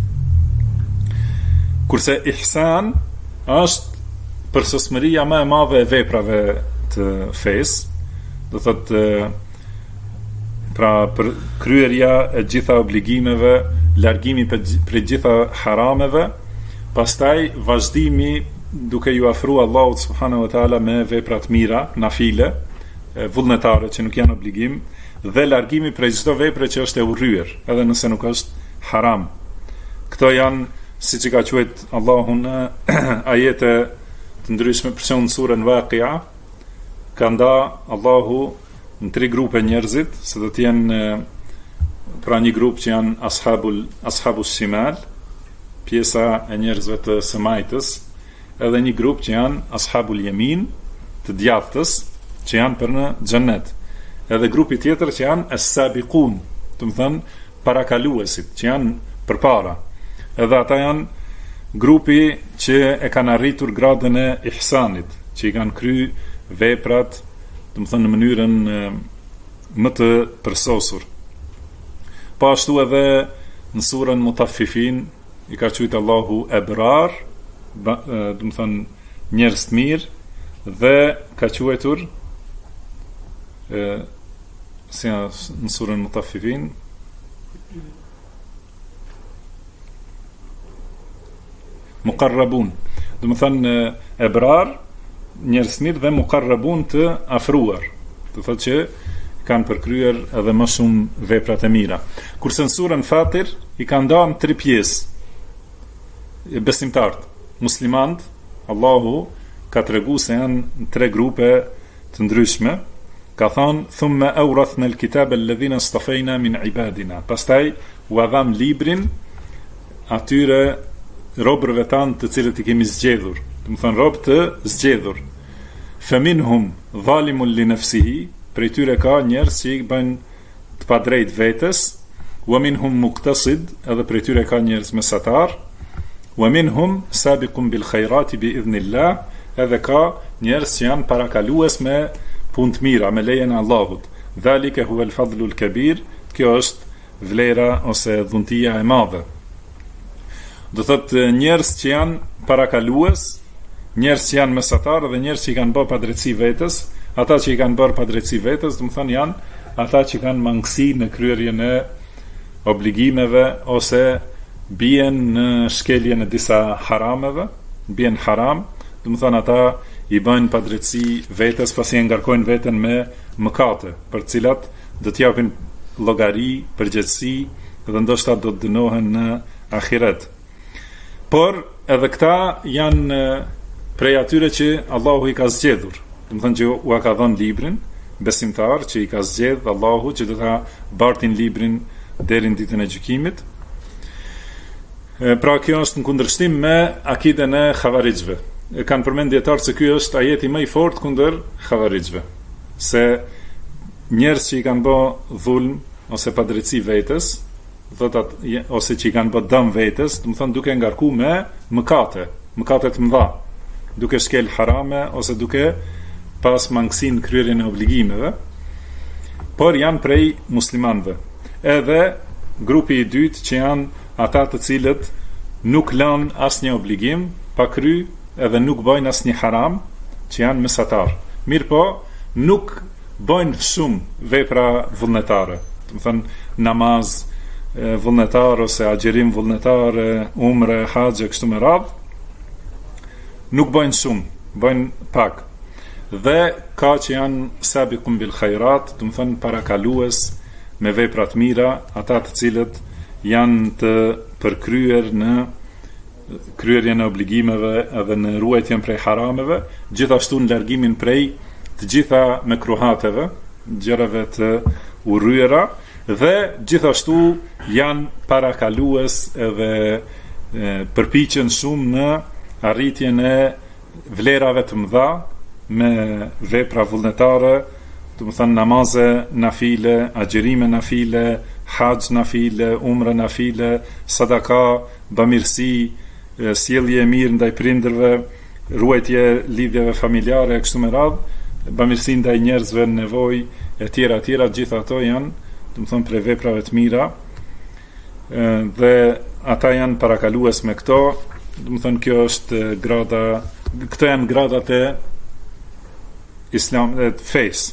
Speaker 2: Kurse ihsan është përsosmëria më e madhe e veprave të fesë, do thotë pra për kryerja e gjitha obligimeve, largimi për gjitha harameve, pastaj vazhdimi duke ju afruar Allahut subhanahu wa taala me vepra të mira, nafile, vullnetare që nuk janë obligim, dhe largimi prej çdo vepre që është e urryer, edhe nëse nuk është haram. Këto janë, siç i ka quajtur Allahu në ajete të ndryshme, për shembull në surën Waqi'a, ka nda Allahu në 3 grupe njerëzit, se do të jenë pra një grup që janë ashabus shimal, pjesa e njerëzve të së majtës, edhe një grup që janë ashabul yamin, të djathtës, që janë për në xhennet. Edhe grupi tjetër që janë as-sabiqun, do të thënë parakaluesit, që janë përpara. Edhe ata janë grupi që e kanë arritur gradën e ihsanit, që i kanë kryer veprat, do të thënë në mënyrën më të përsosur. Po ashtu edhe në surën Mutaffifin i ka quajtur Allahu ebrar, do të thënë njerëz të mirë, dhe ka quajtur si në surën Mutaffifin muqarrabun, do të thënë ebrar, njerëz të mirë, dhe muqarrabun, të afruar, do thotë që kanë përkryer edhe më shumë veprat e mira. Kurse në surën Fatir i kanë ndarë në 3 pjesë besimtarët, muslimanët. Allahu ka treguar se janë në 3 grupe të ndryshme. Ka thënë thumma awrathna al-kitaba alladhina istafayna min ibadina, pastaj u dham librin atyre robërve tanë të cilët i kemi zgjedhur, do të thënë robë të zgjedhur. Faminhum zalimun li nafsihi, prej tyre ka njerëz që i bëjnë të padrejt vetes, wa minhum muqtasid, edhe prej tyre ka njerëz mesatar, wa minhum sabiqun bil khairati bi idhnillah, edhe ka njerëz që janë parakalues me punë të mira, me lejen e Allahut. Dhalika huwa al-fadlu al-kabir, kjo është vlera ose dhuntia e madhe. Do thotë njerëz që janë parakalues, njerëz që janë mesatar dhe njerëz që i kanë bërë padrejtësi vetes, ata që i kanë bërë padrejtësi vetes, do të thonë janë ata që kanë mangësi në kryerjen e obligimeve ose bien në shkeljen e disa harameve, bien haram, do të thonë ata i bëjnë padrejtësi vetes pasi e ngarkojnë veten me mëkate, për të cilat do të japin llogari, përgjegjësi dhe ndoshta do të dënohen në ahiret. Por edhe këta janë prej atyre që Allahu i ka zgjedhur. Do të thonë që u ka dhënë librin, besimtar që i ka zgjedhur Allahu që do ta bartin librin deri në ditën e gjykimit. Pra kjo është në kundërshtim me akiden e xhavarixhve. Kanë përmend dietar se ky është ajeti më i fortë kundër xhavarixhve. Se njerëz që i kanë bë dhulm ose padrejtësi vetes, ose që i kanë bë dëm vetes, do të thonë duke ngarku me mëkate të mëdha, duke shkel harame ose duke pas mangësi në kryerjen e obligimeve, por janë prej muslimanëve. Edhe grupi i dytë që janë ata të cilët nuk lënë asnjë obligim pa kry, edhe nuk bëjnë asnjë haram, që janë mesatar. Mirë, nuk bëjnë shumë vepra vullnetare. Do të thonë namaz vullnetar ose agjerim vullnetar, umre, haxhe kështu me radhë. Nuk bëjnë shumë, bëjnë pak. Dhe ka që janë sabiqun bil khairat, do të thonë parakalues me vepra të mira, ata të cilët janë të përkryer në kryerjen e obligimeve edhe në ruajtjen prej harameve, gjithashtu në largimin prej të gjitha mekruhateve, gjërave të urryera, dhe gjithashtu janë parakalues edhe përpiqen shumë në arritjen e vlerave të mëdha me vepra vullnetare, do të thonë namaze nafile, agjerime nafile, haxh nafile, umre nafile, sadaka, bamirësi, sjellje e mirë ndaj prindërve, ruajtje lidhjeve familjare kështu me radhë, bamirësi ndaj njerëzve në nevojë e tjera, gjitha ato janë, do të thonë prej veprave të mira, dhe ata janë parakalues me këto, do të thonë kjo është grada, këto janë gradat e Islam, e fesë.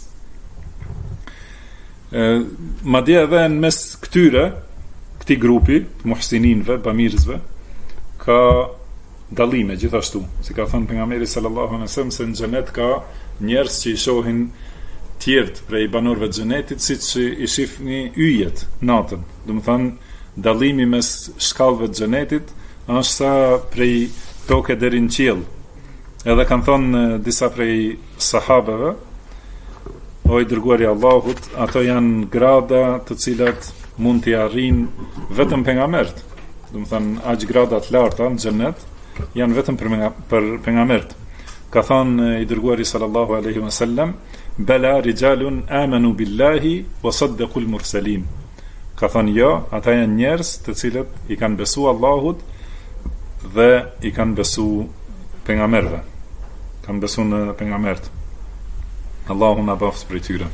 Speaker 2: Madje edhe në mes këtij grupi të muhsininëve, bamirësve, ka dallime gjithashtu, si ka thënë pejgamberi sallallahu alaihi wasallam se në xhenet ka njerëz që i shohin tjerët prej banorëve të xhenetit siç i shihni yjet natën. Do të thonë dallimi mes shkallëve të xhenetit është sa prej toke deri në qiell. Edhe kanë thënë disa prej sahabeve, o i dërguari i Allahut, ato janë grada të cilat mund t'i arrijnë vetëm pejgamberët. Do të thonë aq grada të larta në xhenet janë vetëm për pejgamberët. Ka thënë i dërguari sallallahu alaihi wasallam, bala rijalun amanu billahi wa saddaqu al-mursalin. Ka thënë jo, ata janë njerëz të cilët i kanë besuar Allahut dhe i kanë besuar pejgamberëve. Kanë besuar në pejgamberët. Allahu na bëft për tyre.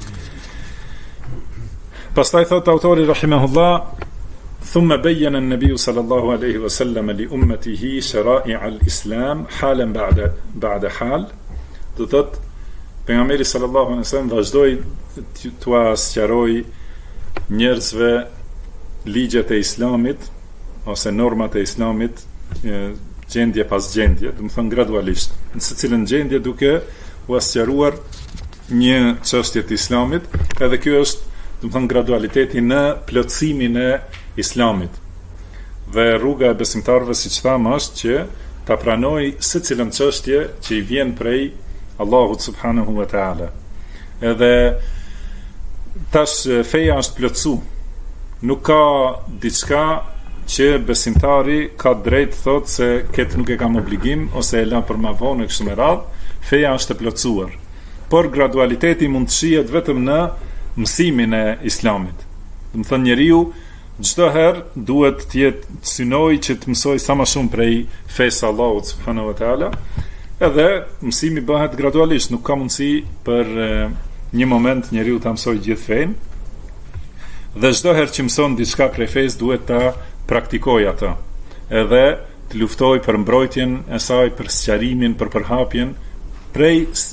Speaker 2: Pastaj thot autori rahimahullah, thumma bayyana an-nabiy sallallahu alaihi wasallam li ummatihi shara'i' al-islam halan ba'da hal. Do thot pejgamberi sallallahu alaihi wasallam vazhdoi t'ua sqaroj njerëzve ligjet e islamit ose normat e islamit, gjendje pas gjendje, do të thon gradualisht, në secilën gjendje duke u sqaruar një çështje të islamit, edhe kjo është, do të thon, gradualiteti në plotësimin e islamit. Dhe rruga e besimtarëve, siç thamë, është që ta pranoj secilën çështje që i vjen prej Allahut subhanahu wa taala. Edhe tash feja është plotësu. Nuk ka diçka që besimtari ka drejt thot se këtë nuk e kam obligim ose e la për ma vonë kështu me radhë. Feja është e plotësuar. Por gradualiteti mund të shihet vetëm në mësimin e islamit. Do të thonë njeriu çdo herë duhet të jetë synoj që të mësoj sa më shumë prej fesë Allahut subhanahu wa taala. Edhe mësimi bëhet gradualisht, nuk ka mundësi për një moment njeriu ta mësoj gjithë fenë. Dhe çdo herë që mëson diçka prej fesë duhet ta praktikoj atë. Edhe të luftoj për mbrojtjen e saj, për sqarimin, për përhapjen prej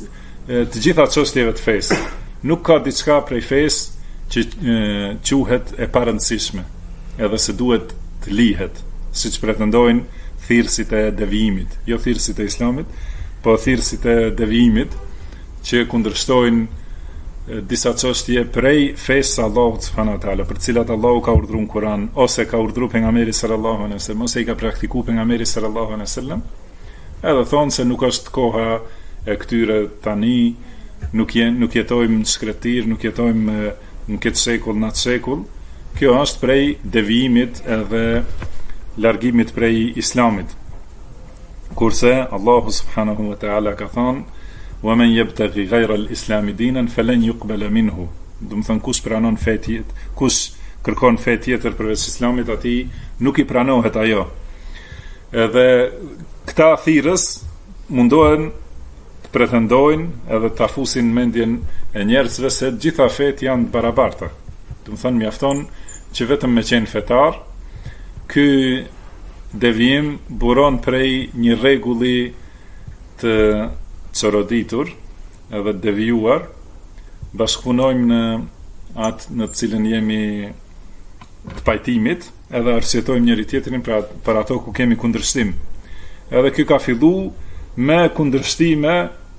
Speaker 2: të gjitha çështjeve të fesë. Nuk ka diçka prej fesë që quhet e parëndësishme, edhe se duhet të lihet, siç pretendojnë thirrësit e devijimit, jo thirrësit e Islamit, po thirrësit e devijimit që kundërshtojnë disa çështje prej fesë Allahut subhanahu wa taala, për të cilat Allahu ka urdhëruar në Kur'an, ose ka urdhëruar pejgamberi sallallahu alaihi wasallam, ose i ka praktikuar pejgamberi sallallahu alaihi wasallam. Edhe thonë se nuk është koha e këtyre tani, nuk jetojmë në shkretir, nuk jetojmë në këtë shekull, në atë shekull. Kjo është prej devijimit edhe largimit prej Islamit. Kurse Allahu subhanahu wa taala ka thënë: "Wa man yabtaghi ghayra al-islam dinan falan yuqbala minhu." Do të thonë kush pranon fe tjetër, kush kërkon fe tjetër përveç Islamit, atij nuk i pranohet ajo. Edhe këta thirrës mundohen të pretendojnë edhe të afusin mendjen e njerëzve se gjitha fet janë të barabarta. Do të thonë mjafton që vetëm me qenë fetar, ky devijim buron prej një rregulli të çoroditur edhe të devijuar, bashkëpunojmë në atë në të cilën jemi të pajtimit, edhe arsjetojmë njëri tjetrin për ato ku kemi kundërshtim. Edhe kjo ka fillu me kundërshtime,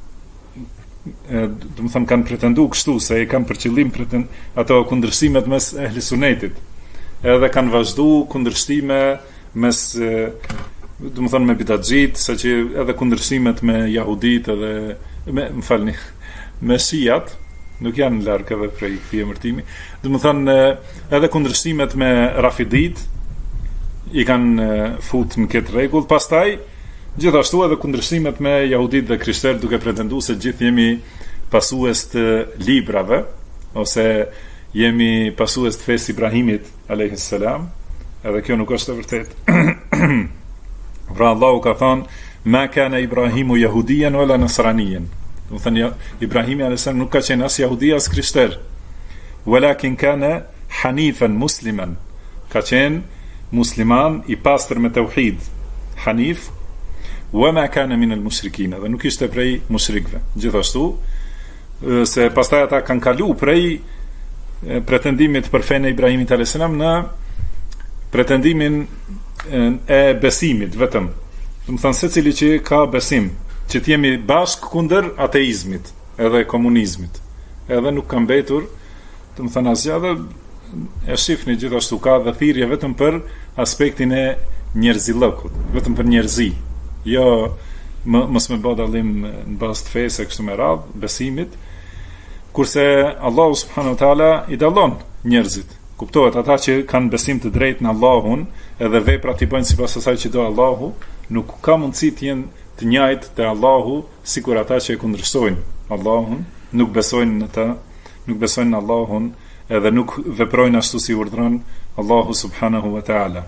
Speaker 2: do të thënë kanë pretenduar kështu se i kanë për qëllim ato kundërshtimet mes ehli sunetit. Edhe kanë vazhduar kundërshtime mes, do të thënë me bidatxhit, saqë edhe kundërshtimet me jahudit edhe me shiat, nuk janë larg edhe prej këtij emërtimi. Do të thënë edhe kundërshtimet me rafidit i kanë fut në këtë rregull. Pastaj gjithashtu edhe kundërshtimet me jahudit dhe krishterët, duke pretenduar se gjithë jemi pasues të librave, ose jemi pasues të fesë Ibrahimit alayhis salam, edhe kjo nuk është e vërtetë. Pra Allahu ka thënë: "Ma kana Ibrahimu yahudiyan wala nasraniyan." Do të thënë Ibrahimi alayhis salam nuk ka qenë as jahudi as krishter, walakin kana hanifan musliman, ka qenë musliman i pastër me tauhid, hanif, wa ma kana min al-mushrikin, dhe nuk ishte prej mushrikëve. Gjithashtu se pastaj ata kanë kalu prej pretendimit për fenë e Ibrahimit alayhis salam në pretendimin e besimit vetëm. Do të thënë secili që ka besim, që të jemi bashkë kundër ateizmit edhe komunizmit. Edhe nuk ka mbetur, do të thënë asgjë, dhe e shifni gjithashtu ka dhe thirrje vetëm për aspektin e njerëzillëkut, vetëm për njerëzi. Jo mos me bë dallim në bazë të fesë kështu me radh, besimit, kurse Allahu subhanahu wa taala i dallon njerëzit. Kuptohet, ata që kanë besim të drejtë në Allahun, edhe veprat i bëjnë sipas asaj që do Allahu, nuk ka mundësi të jenë të njëjtë te Allahu sikur ata që e kundërshtojnë Allahun, nuk besojnë në ta, nuk besojnë në Allahun, edhe nuk veprojnë ashtu si urdhëron Allahu subhanahu wa taala.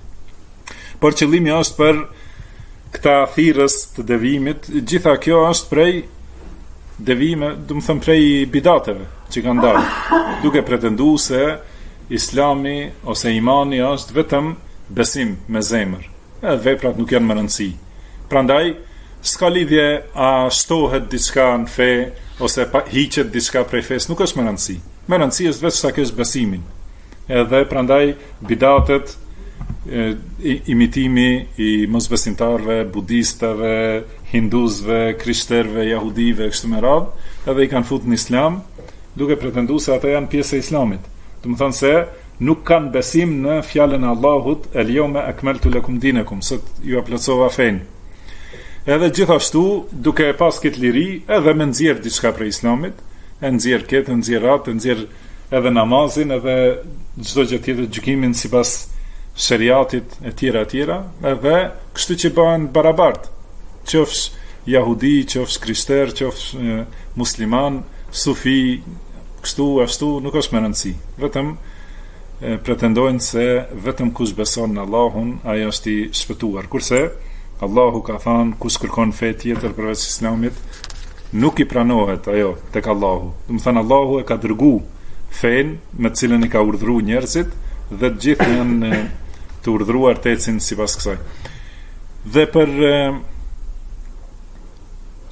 Speaker 2: Por qëllimi është për këta thirrës të devijimit, gjitha kjo është prej devijime, do të them prej bidateve që kanë dalë, duke pretenduar se Islami ose imani është vetëm besim me zemër. Veprat nuk janë më rëndësi. Prandaj s'ka lidhje a shtohet diçka në fe ose hiqet diçka prej fesë, nuk është më rëndësi. Më rëndësi është vetë sa kesh besimin. Edhe prandaj bidatet, imitimi i mosbesimtarëve, budistëve, hinduzëve, krishterëve, jahudive kështu me radhë, edhe i kanë futur në Islam, duke pretenduar se ata janë pjesë e Islamit. Do të thonë se nuk kanë besim në fjalën e Allahut: "El-yawma akmaltu lakum dinakum", sot ju aplotova fen. Edhe gjithashtu, duke pas këtë liri, edhe me nxjerr diçka prej Islamit, e nxjerr këtë, nxjerr atë, nxjerr edhe namazin, edhe çdo gjë tjetër, gjykimin sipas shariatit e tjera, edhe kështu që bëhen barabart. Qofsh jahudi, qofsh krishter, qofsh musliman, sufi, kështu ashtu, nuk është më rëndësi. Vetëm pretendojnë se vetëm kush beson në Allahun, ai është i shpëtuar. Kurse Allahu ka thënë, kush kërkon fe tjetër përveç Islamit, nuk i pranohet ajo tek Allahu. Do të thënë Allahu e ka dërguar fen me të cilën i ka urdhëruar njerëzit, dhe të gjithë janë të urdhëruar të ecin sipas kësaj. Dhe për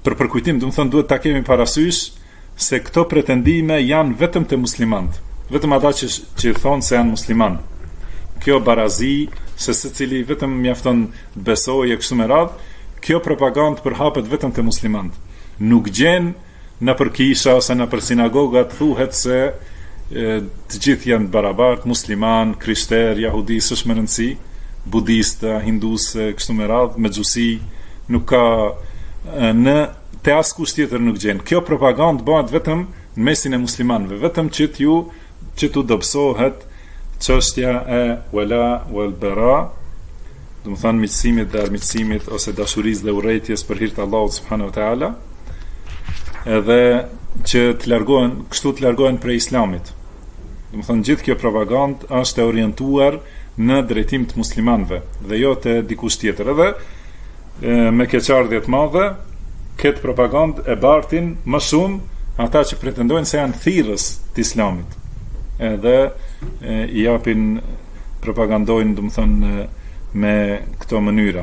Speaker 2: për përkujtim, do të thonë duhet ta kemi parasysh se këto pretendime janë vetëm të muslimanët, vetëm ata që thonë se janë musliman. Kjo barazi se secili vetëm mjafton besojë kështu me radhë, kjo propagandë përhapet vetëm te muslimanët. Nuk gjen në për kisha ose në për sinagogat thuhet se të gjithë janë barabartë, musliman, krishter, jahudi, s'është më rëndësi, budista, hinduse, kështu me radhë, mexhusi, nuk ka në te askush tjetër nuk gjen. Kjo propagandë bëhet vetëm në mesin e muslimanëve, vetëm që tu dobësohet çështja e wala wal bara, do të thonë miqësimit dhe armiqësimit ose dashurisë dhe urrejtjes për hir të Allahut subhanahu wa taala, edhe që kështu të largohen prej islamit. Do të thonë gjithë kjo propagandë është e orientuar në drejtim të muslimanëve dhe jo te dikush tjetër. Edhe me keqardhje të madhe këtë propagandë e bartin më shumë ata që pretendojnë se janë thirrës të islamit. Edhe i japin propagandojnë, do të thonë, me këto mënyra.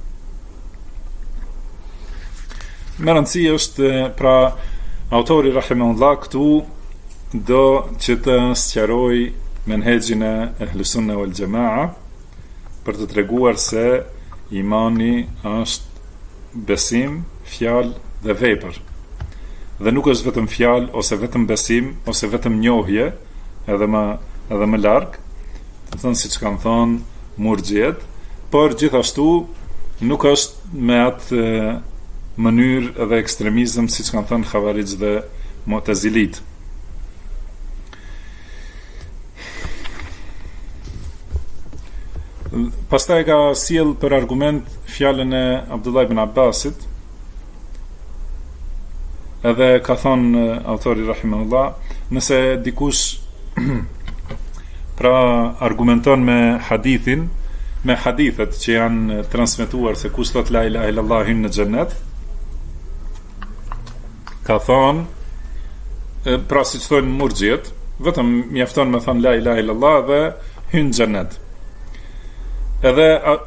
Speaker 2: Me rëndësi është, pra, autori rahimahullah këtu do që të sqaroj menhexhin e Ehlusunne wal Jamaa për të treguar se imani është besim, fjalë dhe vepër. Dhe nuk është vetëm fjalë ose vetëm besim ose vetëm njohje, edhe më larg, do të thonë siç kanë thonë murxhiet, por gjithashtu nuk është me atë mënyrë dhe ekstremizëm siç kanë thënë Khawarij dhe Mu'tazilit. Pastaj ka sjell për argument fjalën e Abdullah ibn Abbasit, edhe ka thonë autori rahimahullah, nëse dikush pra argumenton me hadithin, me hadithet që janë transmetuar se kush thot la ilaha illallah hyn në xhennet, ka thonë, pra siç thonë murxhiet, vetëm mjafton me thonë la ilaha illallah dhe hyn në xhennet. Edhe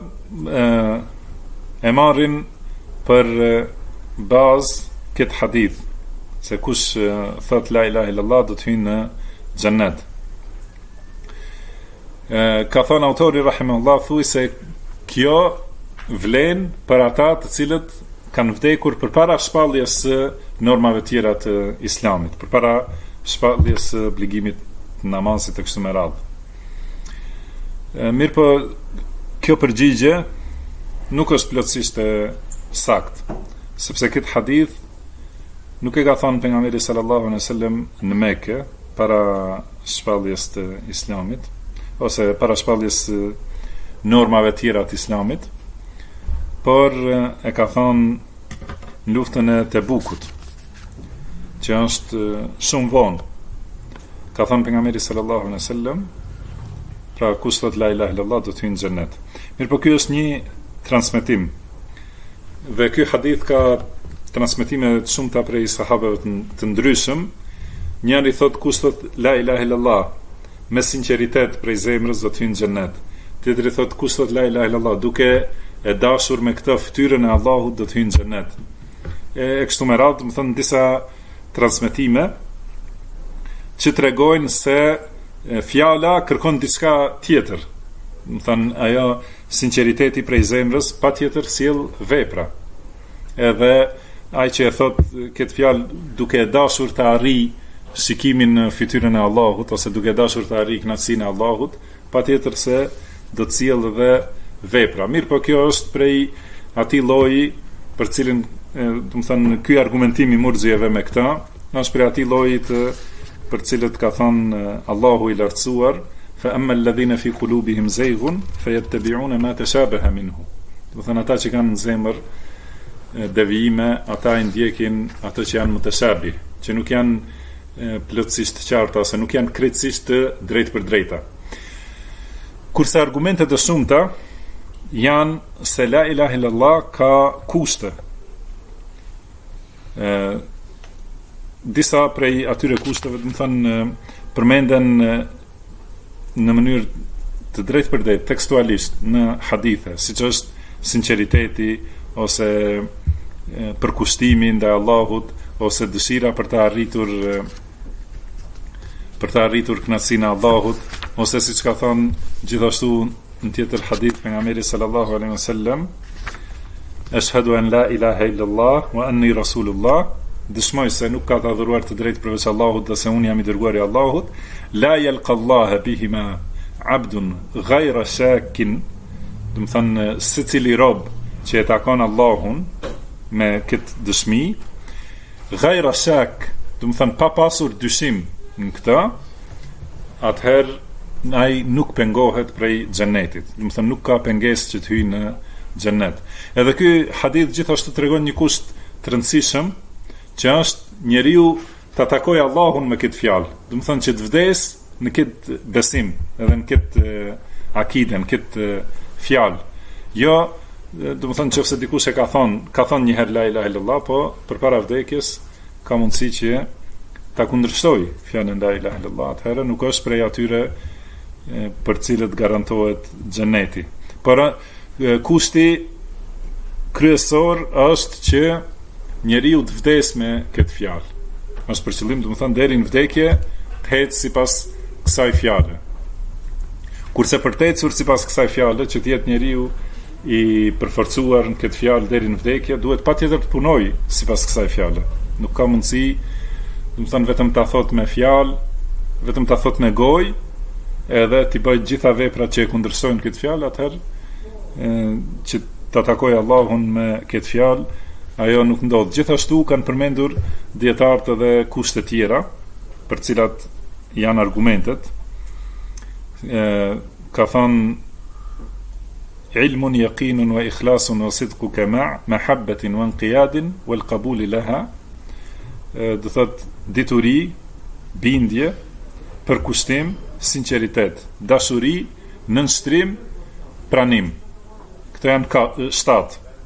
Speaker 2: e marrin për bazë këtë hadith, se kush thot la ilaha illallah do të hyjë në xhennet. Ka thënë autori rahimahullah, thuaj se kjo vlen për ata të cilët kanë vdekur përpara shpalljes së normave tjera të islamit, përpara shpalljes së obligimit të namazit e kështu me radhë. Mirë po, kjo përgjigje nuk është plotësisht e saktë, sepse këtë hadith nuk e ka thënë pejgamberi sallallahu alaihi wasallam në Mekë para shpalljes të islamit, ose para shpalljes normave tjera të islamit, por e ka thënë në luftën e Tebukut, që është shumë vonë. Ka thënë pejgamberi sallallahu alaihi wasallam, pra kush thot la ilaha illallah do të hyjë në xhennet. Mirë, po ky është një transmetim. Dhe ky hadith ka transmetime të shumta prej sahabeve të ndryshëm. Njëri thot kush thot la ilaha illallah me sinqeritet prej zemrës do të hyjë në xhennet. Tjetri thot kush thot la ilaha illallah duke e dashur me këtë fytyrën e Allahut do të hyjë në xhennet. E kështu me radhë, më thënë disa transmetime që tregojnë se fjala kërkon diçka tjetër. Më thënë ajo sinqeriteti prej zemrës patjetër sjell vepra. Edhe ai që e thot këtë fjalë duke e dashur të arrijë shikimin në fytyrën e Allahut ose duke dashur të arrijë kënaqësinë e Allahut, patjetër se do të sjellë edhe vepra. Mirë, po kjo është prej atij lloji për cilin, do të thënë, ky argumentim i murxhieve me këtë, është prej atij lloji për cilët ka thënë Allahu i lartësuar, fa amma alladhina fi qulubihim zayghun fayattabi'una ma tashabaha minhu. Do të thënë ata që kanë në zemër devijime, ata i ndjekin ato që janë mutashabih, që nuk janë plotësisht qarta ose nuk janë krejtësisht drejt për drejta. Kurse argumentet e shumta janë se la ilaha illallah ka kushte. Disa prej atyre kushteve, do të thënë, përmenden në mënyrë të drejtë për drejtë tekstualisht në hadithe, siç është sinqeriteti ose përkushtimi ndaj Allahut ose dëshira për të arritur kënaqësinë e Allahut, ose siç ka thënë gjithashtu në tjetër hadith pejgamberi sallallahu alaihi wasallam, ashhadu an la ilaha illallah wa anni rasulullah, dëshmoj se nuk ka të adhuruar të drejtë përveç Allahut dhe se unë jam i dërguari i Allahut, la yalqa Allah bihima abdun ghayra shakin, do të thënë secili rob që e takon Allahun me këtë dëshmi, ghayra shak, do të thënë pa pasur dyshim në këtë, atëherë ai nuk pengohet prej xhenetit. Do të thënë nuk ka pengesë që të hyjë në xhenet. Edhe ky hadith gjithashtu tregon një kusht të rëndësishëm, që është njeriu ta takojë Allahun me këtë fjalë. Do të thënë që të vdes në këtë besim, edhe në këtë akide, në këtë fjalë. Jo, do të thënë nëse dikush e ka thonë një herë la ilaha illallah, po përpara vdekjes ka mundësi që ta kundërshtoj fjalën la ilaha illallah, atëherë nuk është prej atyre për cilët garantohet xheneti. Por kushti kryesor është që njeriu të vdes me këtë fjalë. Është për qëllim, do të thënë deri në vdekje të ecë sipas kësaj fjale. Kurse për të ecur sipas kësaj fjale, që të jetë njeriu i përforcuar në këtë fjalë deri në vdekje, duhet patjetër të punojë sipas kësaj fjale. Nuk ka mundësi, do të thënë vetëm ta thot me fjalë, vetëm ta thot me gojë, edhe t'i bëjë gjitha veprat që e kundërsojnë këtë fjalë, atëherë që ta takojë Allahun me këtë fjalë, ajo nuk ndodh. Gjithashtu kanë përmendur dietarët edhe kushte tjera, për cilat janë argumentet. Ka thënë ilmun yaqinun wa ikhlasun wa sidqu kama mahabbatin wa inqiyadin wal qabul laha, do thot dituri, bindje, përkushtim, sinqeritet, dashuri, nënshtrim, pranim. Këto janë 7.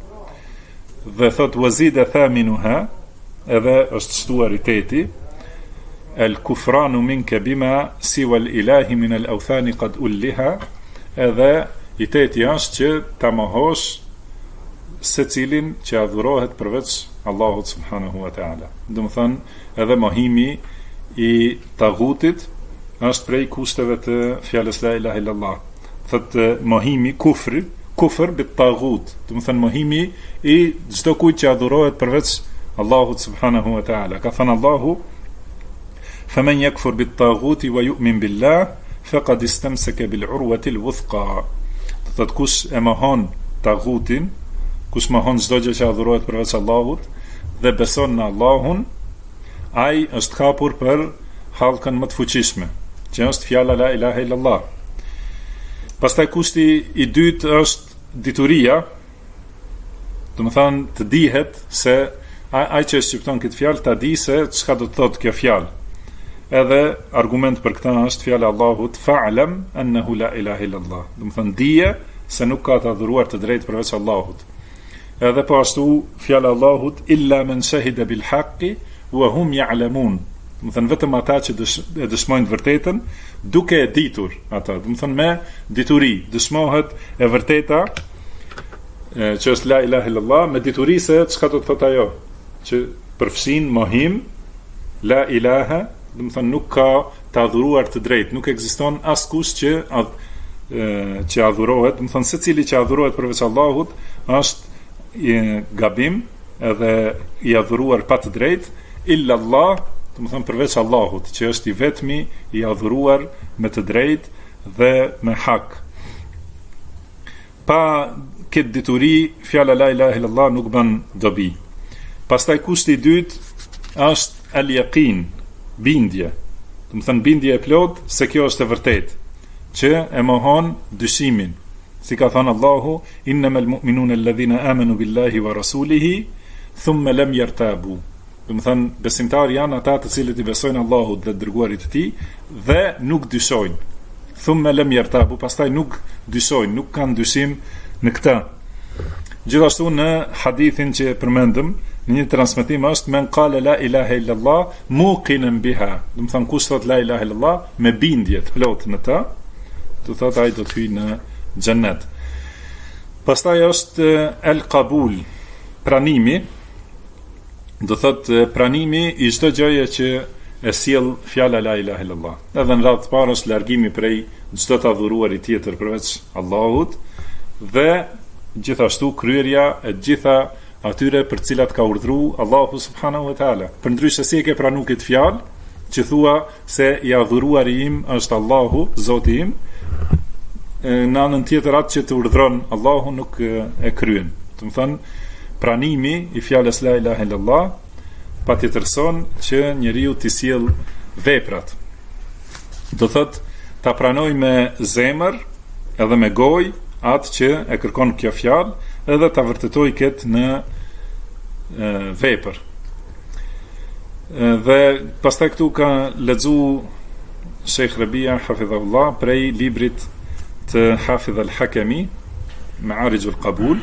Speaker 2: Dhe thot wazida thaminuha, edhe është shtuar i 8, el kufranu minke bima siwa ilahi min al awthani qad ulliha, edhe i 8 është që ta mohosh secilin që adhurohet përveç Allahut subhanahu wa taala. Do të thënë edhe mohimi i tagutit është prej kushteve të fjalës la ilaha illallah. Thot mohimi kufr bit tagut, do të thënë mohimi i çdo kujt që adhurohet përveç Allahut subhanahu wa taala. Ka thënë Allahu: "Faman yakfur bit taguti wa yu'min billah faqad istamsaka bil urwati al wuthqa." Do thot kush e mohon tagutin, kush mohon çdo gjë që adhurohet përveç Allahut dhe beson në Allahun, ai është kapur për hallkën më të fuqishme, që është fjala la ilaha illallah. Pastaj kushti i dytë është dituria, do të thënë të dihet se ai që shqipton këtë fjalë ta di se çka do të thotë kjo fjalë. Edhe argument për këtë është fjala e Allahut fa'lam annahu la ilaha illallah. Do të thënë dije se nuk ka të adhuruar të drejtë përveç Allahut. Edhe po ashtu fjala e Allahut illa man shahida bil haqqi wa hum ya'lamun. Do të thënë vetëm ata që e dëshmojnë të vërtetën, duke e ditur ata. Do të thënë me dituri dëshmohet e vërteta, që është la ilaha illallah, me dituri se çka do të thotë ajo, që përfshin mohim, la ilaha, do të thënë nuk ka të adhuruar të drejtë, nuk ekziston askush që adhurohet, do të thënë secili që adhurohet përveç Allahut është gabim edhe i adhuruar pa të drejtë, illa Allah, do të thënë përveç Allahut, që është i vetmi i adhuruar me të drejtë dhe me hak. Pa këtë dituri, fjala la ilaha illallah nuk bën dobi. Pastaj kushti i dytë është al-yaqin, bindje. Do të thënë bindje e plot se kjo është e vërtetë, që e mohon dyshimin. Si ka thënë Allahu, innamal mu'minuna alladhina amanu billahi wa rasulihi thumma lam yartabu. Do të thënë besimtarë janë ata të cilët i besojnë Allahut dhe dërguarit të tij dhe nuk dyshojnë. Thumma lam yartabu, pastaj nuk dyshojnë, nuk kanë dyshim në këtë. Gjithashtu në hadithin që përmendëm, në një transmetim është men qala la ilaha illallah muqinan biha. Do të thënë kush thot la ilaha illallah me bindje të plotë në të, do thotë ai do të hyjë në xhennet. Pastaj është el qabul, pranimi, Do thot pranimi i çdo gjëje që e sjell fjala la ilaha illallah. Edhe në radhë të parë është largimi prej çdo të adhuruari tjetër përveç Allahut dhe gjithashtu kryerja e gjitha atyre për cilat ka urdhëruar Allahu subhanahu wa taala. Përndryshe si e ke pranuar këtë fjalë që thua se i adhuruari im është Allahu, Zoti im, në anën tjetër atë që të urdhëron Allahu nuk e kryen. Do të thënë pranimi i fjalës la ilaha illallah patjetërson që njeriu t'i sjell veprat. Do thot ta pranoj me zemër edhe me gojë atë që e kërkon kjo fjalë edhe ta vërtetoj këtë në vepër. Dhe pastaj këtu ka lexu Sheikh Rabia hafidhahullah prej librit të Hafidh al-Hakami Ma'arij al-Qabul,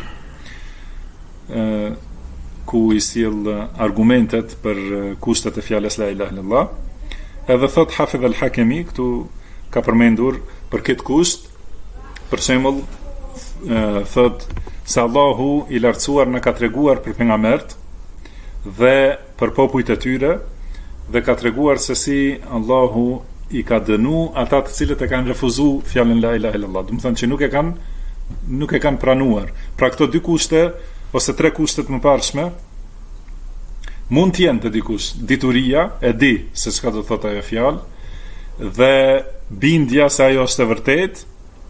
Speaker 2: ku i sjell argumentet për kushtet e fjalës la ilaha illallah. Edhe thot Hafidh al-Hakami këtu ka përmendur për këtë kusht, për shembull thot se Allahu i lartësuar na ka treguar për pejgambert dhe për popujt e tyre dhe ka treguar se si Allahu i ka dënu ata të cilët e kanë refuzuar fjalën la ilaha illallah. Do të thonë që nuk e kanë pranuar. Pra këto dy kushte ose tre kushtet më parshme mund të jenë të dikush dituria, e di se çka do thotë ajo fjalë dhe bindja se ajo është e vërtetë.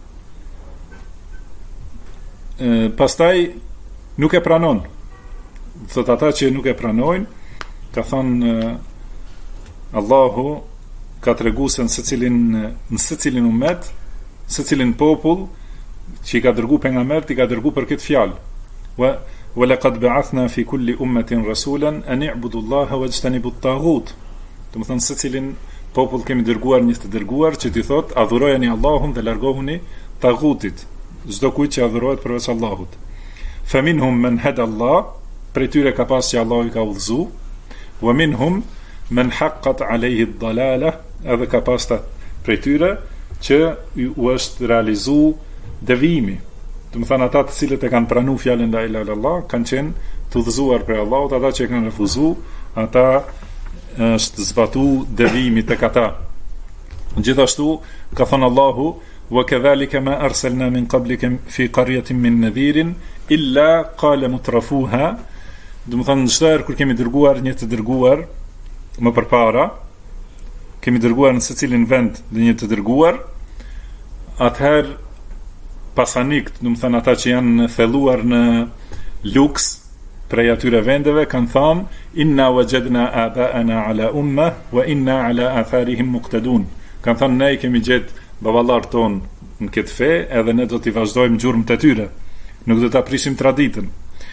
Speaker 2: Pastaj nuk e pranon. Thot ata që nuk e pranojnë, ka thonë Allahu ka treguar se në secilin ummet, secilin popull që i ka dërguar pejgambert, i ka dërguar për këtë fjalë. Wa laqad ba'athna fi kulli ummatin rasulan an i'budu Allaha wajtanibu at-taghut. Do të thonë secilin popull kemi dërguar një të dërguar që t'i thot adhurojeni Allahun dhe largohuni taghutit, çdo kujt që adhurohet përveç Allahut. Fa minhum man hada Allah, prej tyre ka pas që Allahu i ka udhëzu, wa minhum man haqqat alayhi ad-dalalah, edhe ka pas prej tyre që u është realizu devijimi. Do të thonë ata të cilët e kanë pranuar fjalën la ilaha illallah kanë qenë të udhëzuar prej Allahut, ata që e kanë refuzuar, ata është zbatu devijimi tek ata. Gjithashtu ka thënë Allahu wa kadhalika ma arsalna min qablika fi qaryatin min nadhirin illa qala mutrafuha. Do të thonë çdo herë kur kemi dërguar një të dërguar më përpara, kemi dërguar në secilin vend dhe një të dërguar, atëherë pasanikt, do të thënë ata që janë thelluar në luks prej atyre vendeve, kanë thënë inna wajadna aba'ana ala umma wa inna ala atharihim muqtadun. Kanë thënë ne kemi gjetë baballar ton në këtë fe, edhe ne do t'i vazhdojmë gjurmët e tyre. Nuk do ta prisim traditën.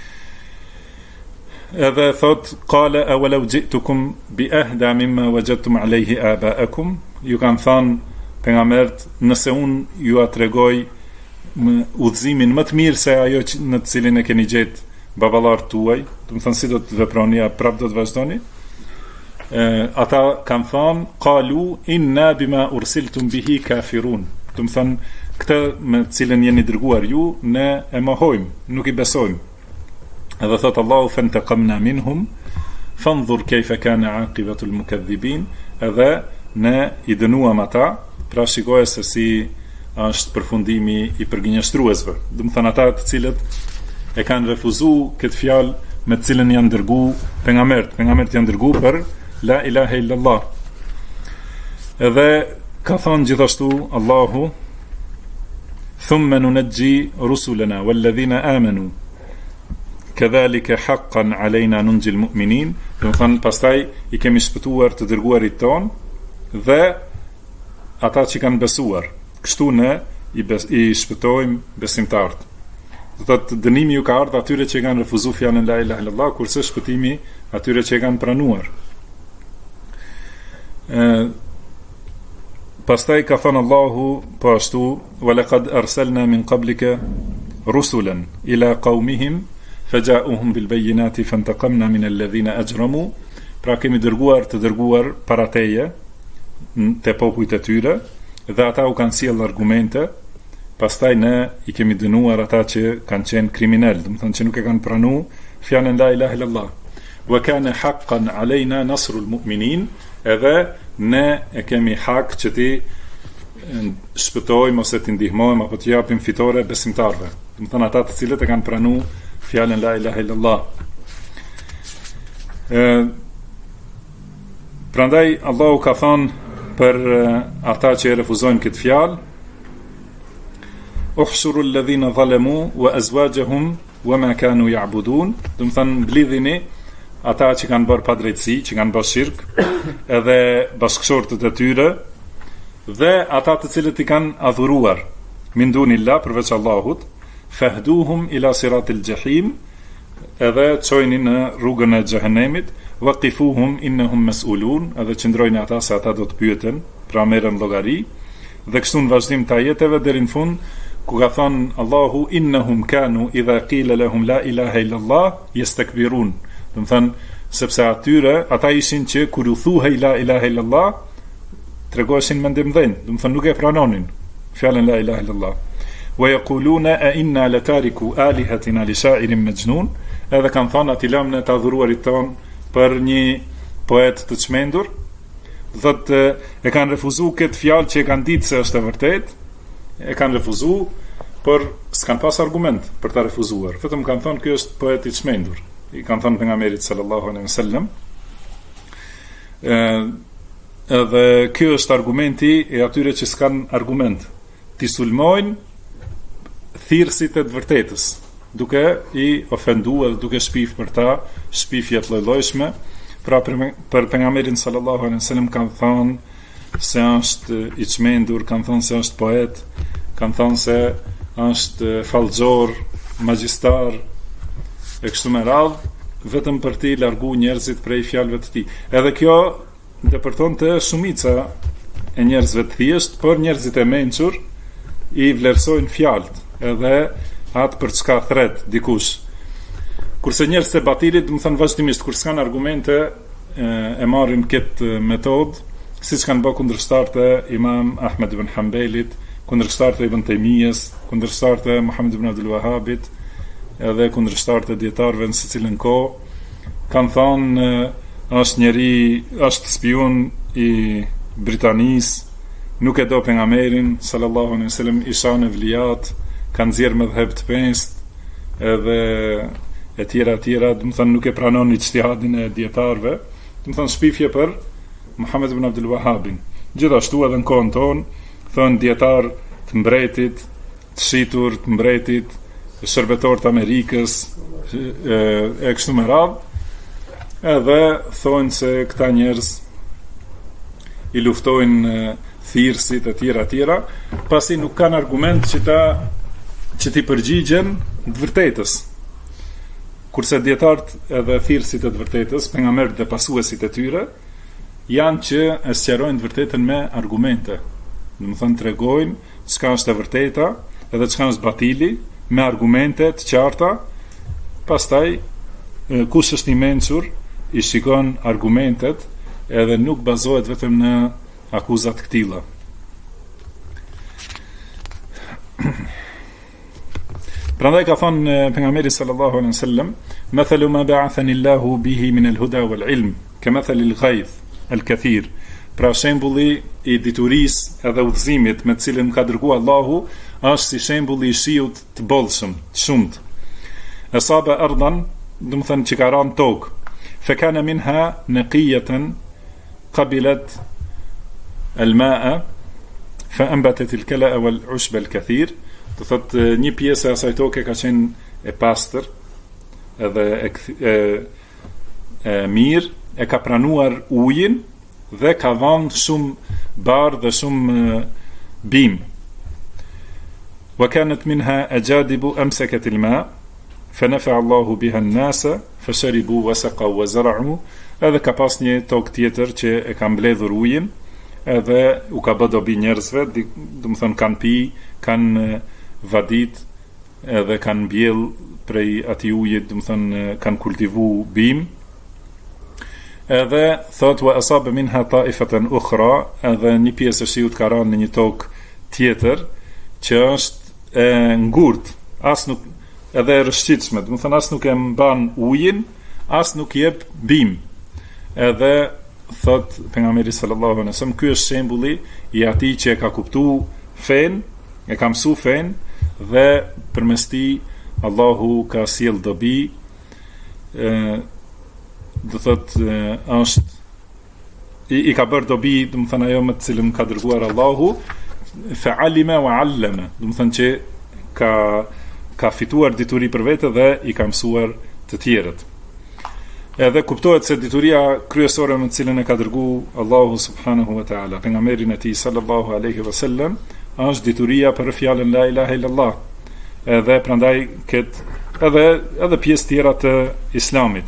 Speaker 2: Edhe thot qala awalau ji'tukum bi ahda mimma wajadtum alayhi aba'akum. Ju kanë thënë pejgambert, nëse unë ju a tregoj udhëzimin më të mirë se ajo në të cilin e keni gjetë baballarët tuaj, do të thënë si do të veproni, prap do të vazhdoni? Ata kanë thënë qalu inna bima ursiltum bihi kafirun. Do të thënë këtë me të cilën jeni dërguar ju, ne e mohojmë, nuk i besojmë. Edhe thot Allahu fantaqamna minhum fanzur kayfa kana aqibatu al-mukaththibin. Edhe ne i dënuam ata, pra shikoje se si është përfundimi i përgënjeshtruesve. Do të thënë ata të cilët e kanë refuzuar këtë fjalë me të cilën janë dërguar pejgambert. Pejgambert janë dërguar për la ilaha illallah. Edhe ka thonë gjithashtu Allahu thumma nunajji rusulana walladhina amanu kadhalika haqqan alayna nunjil mu'minin. Do të thënë pastaj i kemi shpëtuar të dërguarit ton dhe ata që kanë besuar. Kështu ne i shpëtojmë besimtarët. Do të thotë dënimi ju ka ardhur atyre që kanë refuzuar fjalën la ilaha illallah, kurse shpëtimi atyre që e kanë pranuar. Pastaj ka thënë Allahu po ashtu wa laqad arsalna min qablika rusulan ila qaumihim faja'uhum bil bayyinati fantaqamna min alladhina ajramu. Pra kemi dërguar të dërguar para teje te popujt e tyre dhe ata u kanë sjell argumente, pastaj ne i kemi dënuar ata që kanë qenë kriminal, do të thonë që nuk e kanë pranuar fjalën la ilaha illallah. wa kana haqqan alejna nasrul mu'minin, edhe ne e kemi hak që ti shpëtojmë ose të ndihmojmë apo të japim fitore besimtarve. Do të thonë ata të cilët e kanë pranuar fjalën la ilaha illallah. Prandaj Allahu ka thënë për ata që e refuzojnë këtë fjalë: Uhshuru alladhina zalamu wa azwajuhum wa ma kanu ya'budun. Do të thonë mblidhini ata që kanë bërë padrejtësi, që kanë bërë shirk, edhe bashkëshortët e tyre dhe ata të cilët i kanë adhuruar min dunillah përveç Allahut, fahduhum ila siratil jahim, edhe çojini në rrugën e xhehenemit, waqifuhum innahum mas'ulun, edhe qëndrojnë ata se ata do të pyeten, pra merren llogari. Dhe kështu në vazhdim të ajeteve deri në fund, ku ka thënë Allahu innahum kanu idha qila lahum la ilaha illa Allah yastakbirun. Do të thënë sepse ata ishin që kur u thuhej la ilaha illa Allah tregoheshin me ndëmdhënë, do të thënë nuk e pranonin fjalën la ilaha illa Allah. Wa yaquluna a inna latariku alihatina li sha'irin majnun, edhe kanë thënë ati lëmë në të adhuruarit ton për një poet të çmendur. Thotë e kanë refuzuar këtë fjalë që e kanë ditë se është e vërtetë, e kanë refuzuar, por s'kan pas argument për ta refuzuar. Vetëm kanë thënë ky është poet i çmendur. I kanë thënë pejgamberit sallallahu alaihi wasallam. Edhe ky është argumenti e atyre që s'kan argument. Ti sulmojnë thirrësit e të vërtetës, duke i ofenduar, duke shpif për ta, shpifje të lloj-llojshme. Pra për pejgamberin sallallahu alaihi wasallam kanë thënë se është i çmendur, kanë thënë se është poet, kanë thënë se është fallxor, magjistar e kështu me radhë, vetëm për të largu njerëzit prej fjalëve të tij. Edhe kjo ndepërton të shumica e njerëzve të thjesht, por njerëzit e mençur i vlerësojnë fjalët, edhe atë për çka thret dikush. Kurse njerëzit e batilit, do të thënë vazhdimisht kur s'kan argumente, e marrin këtë metodë, siç kanë bërë kundërshtarët e Imam Ahmed ibn Hanbelit, kundërshtarët e Ibn Taymiyes, kundërshtarët e Muhammed ibn Abdul Wahhabit, edhe kundërshtarët e dietarëve në secilën kohë, kanë thënë është spion i Britanisë, nuk e do pejgamberin sallallahu alaihi wasallam, isha në vlijat, kanë nxjerrë mëdhëb të pestë, edhe e tjera, do të thënë nuk e pranon ijtihadin e dietarëve, do të thënë shpifje për Muhammed ibn Abdul Wahhabin. Gjithashtu edhe në kohën tonë thonë dietar të mbretit, të shitur të mbretit, shërbetor të Amerikës, e kështu me radhë, edhe thonë se këta njerëz i luftojnë thirrësit e tjera, pasi nuk kanë argument që ti përgjigjen të vërtetës. Kurse dietarët edhe thirrësit e të vërtetës, pejgamberët dhe pasuesit e tyre, janë që e sqarojnë të vërtetën me argumente. Do të thonë tregojnë çka është e vërteta, edhe çka është batili, me argumente të qarta. Pastaj kush është i mençur, i shikon argumentet, edhe nuk bazohet vetëm në akuzat të tilla. Prandaj ka thënë pejgamberi sallallahu alaihi wasallam: "Mathalu ma ba'athani Allahu bihi min al-huda wal-ilm, kamathali al-ghayth al-kathir." Pra shembulli i diturisë edhe udhëzimit me të cilin ka dërguar Allahu është si shembulli i shiut të bollshëm, të shumt. Asaba ardan, do të thënë që ka rënë tokë. Fa kana minha naqiyatan qabilat al-ma'a fa anbatat al-kala'a wal-'ushb al-kathir. Do thotë një pjesë e asaj toke ka qenë e pastër edhe e mirë, e ka pranuar ujin dhe ka dhënë shumë barë dhe shumë bim. Wa kanat minha ajadibu amsakat al-ma' fa nafa'a Allahu biha an-nasa fa sharibu wa saqaw wa zara'u. Edhe ka pas një tokë tjetër që e ka mbledhur ujin, edhe u ka bë dobi njerëzve, do të thonë kanë pi, kanë vadit, edhe kanë mbjell prej atij ujit, do të thonë kanë kultivu bim. Edhe thot wa asaba minha ta'ifatan ukhra, edhe një pjesë e shiut ka rënë në një tokë tjetër që është e ngurt, as nuk edhe e rëshqitshme, do të thonë as nuk e mban ujin, as nuk jep bim. Edhe thot pejgamberi sallallahu alaihi wasallam, ky është shembulli i atij që e ka kuptuar fen, e ka mësuar fen dhe përmes tij Allahu ka sjell dobi, do thot është i ka bërë dobi, do të thënë ajo me të cilën ka dërguar Allahu, fa'alima wa 'allama, do të thënë që ka fituar dituri për vete dhe i ka mësuar të tjerët. Edhe kuptohet se dituria kryesore me të cilën e ka dërguar Allahu subhanahu wa ta'ala pejgamberin e tij sallallahu alaihi wasallam është dituria për fjalën la ilaha illallah. Edhe prandaj edhe pjesë tjera të islamit.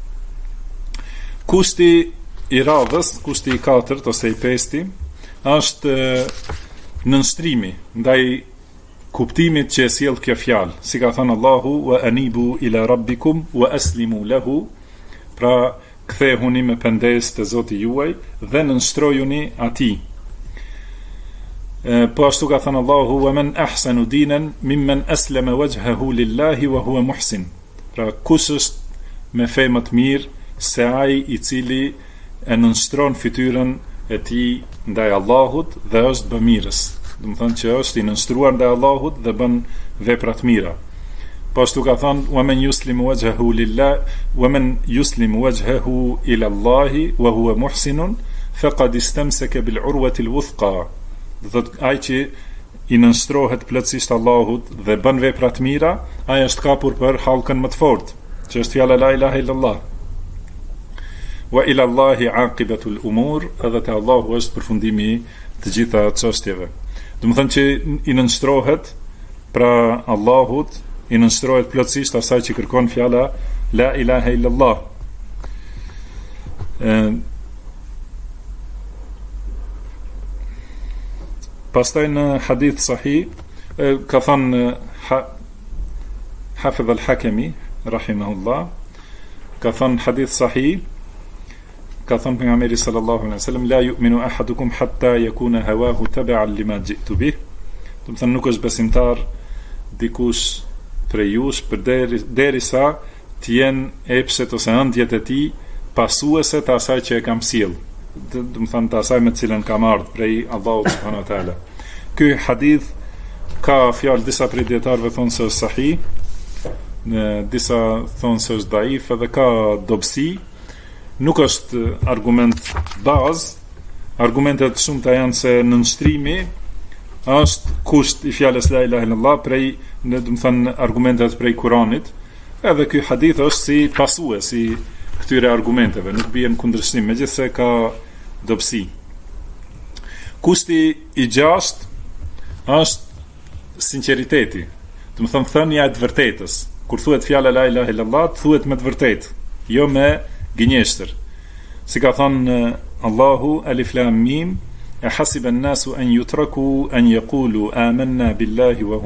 Speaker 2: Kushti i radhës, kushti i 4 ose i 5 është nënshtrimi ndaj kuptimit që e sjell kjo fjalë, si ka thënë Allahu, wa anibu ila rabbikum wa aslimu lahu, pra kthehuni me pendes të Zotit juaj dhe nënshtrojuni atij. Po ashtu ka thënë Allahu, wa man ahsanu dinan mimman aslama wajhahu lillahi wa huwa muhsin, pra kush është me fe më të mirë se ai i cili e nënshtron fytyrën e tij ndaj Allahut dhe është bamirës. Do të thonë që është i nënshtruar ndaj Allahut dhe bën vepra të mira. Po ashtu ka thënë, wa man yuslimu wajhahu lillah wa man yuslimu wajhahu ila Allahi wa huwa muhsinun faqad istamsaka bil urwati al wuthqa. Do thotë ai që i nënshtrohet plotësisht Allahut dhe bën vepra të mira, ai është kapur për hallkën më të fortë, që është fjala la ilaha illallah. Wa ila Allahi aqibatul umur, edhe te Allahu është përfundimi i të gjitha çështjeve. Do të thënë që i nënshtrohet pra Allahut, i nënshtrohet plotësisht asaj që kërkon fjala la ilaha illallah. Pastaj në hadith sahih ka thënë Hafidh al-Hakimi rahimahullah, ka thënë hadith sahih, ka thënë pejgamberi sallallahu alaihi wasallam, la yu'minu ahadukum hatta yakuna hawahu tab'an lima ji'tu bih. Do të thënë nuk është besimtar dikush prej jush derisa të jenë epshet ose ëndjet e tij pasuese të asaj që e kam sjell. Do të thënë të asaj me të cilën kam ardhur prej Allahut subhanahu wa taala. Ky hadith ka fjalë disa prej dietarëve thonë se është sahih, disa thonë se është daif, edhe ka dobësi. Nuk është argument bazë. Argumentet shumëta janë se nënshtrimi është kusht i fjalës la ilaha illallah prej, do të thënë, argumentet prej Kuranit. Edhe ky hadith është si pasues i këtyre argumenteve, nuk bie në kundërshtim, megjithse ka dobësi. Kushti i 6 është sinqeriteti. Do të thënë thënia e të vërtetës. Kur thuhet fjala la ilaha illallah, thuhet me të vërtetë, jo me gënjeshtër. Si ka thënë Allahu, alif lam mim, e hasiba an-nasu an yutraku an yaqulu amanna billahi wa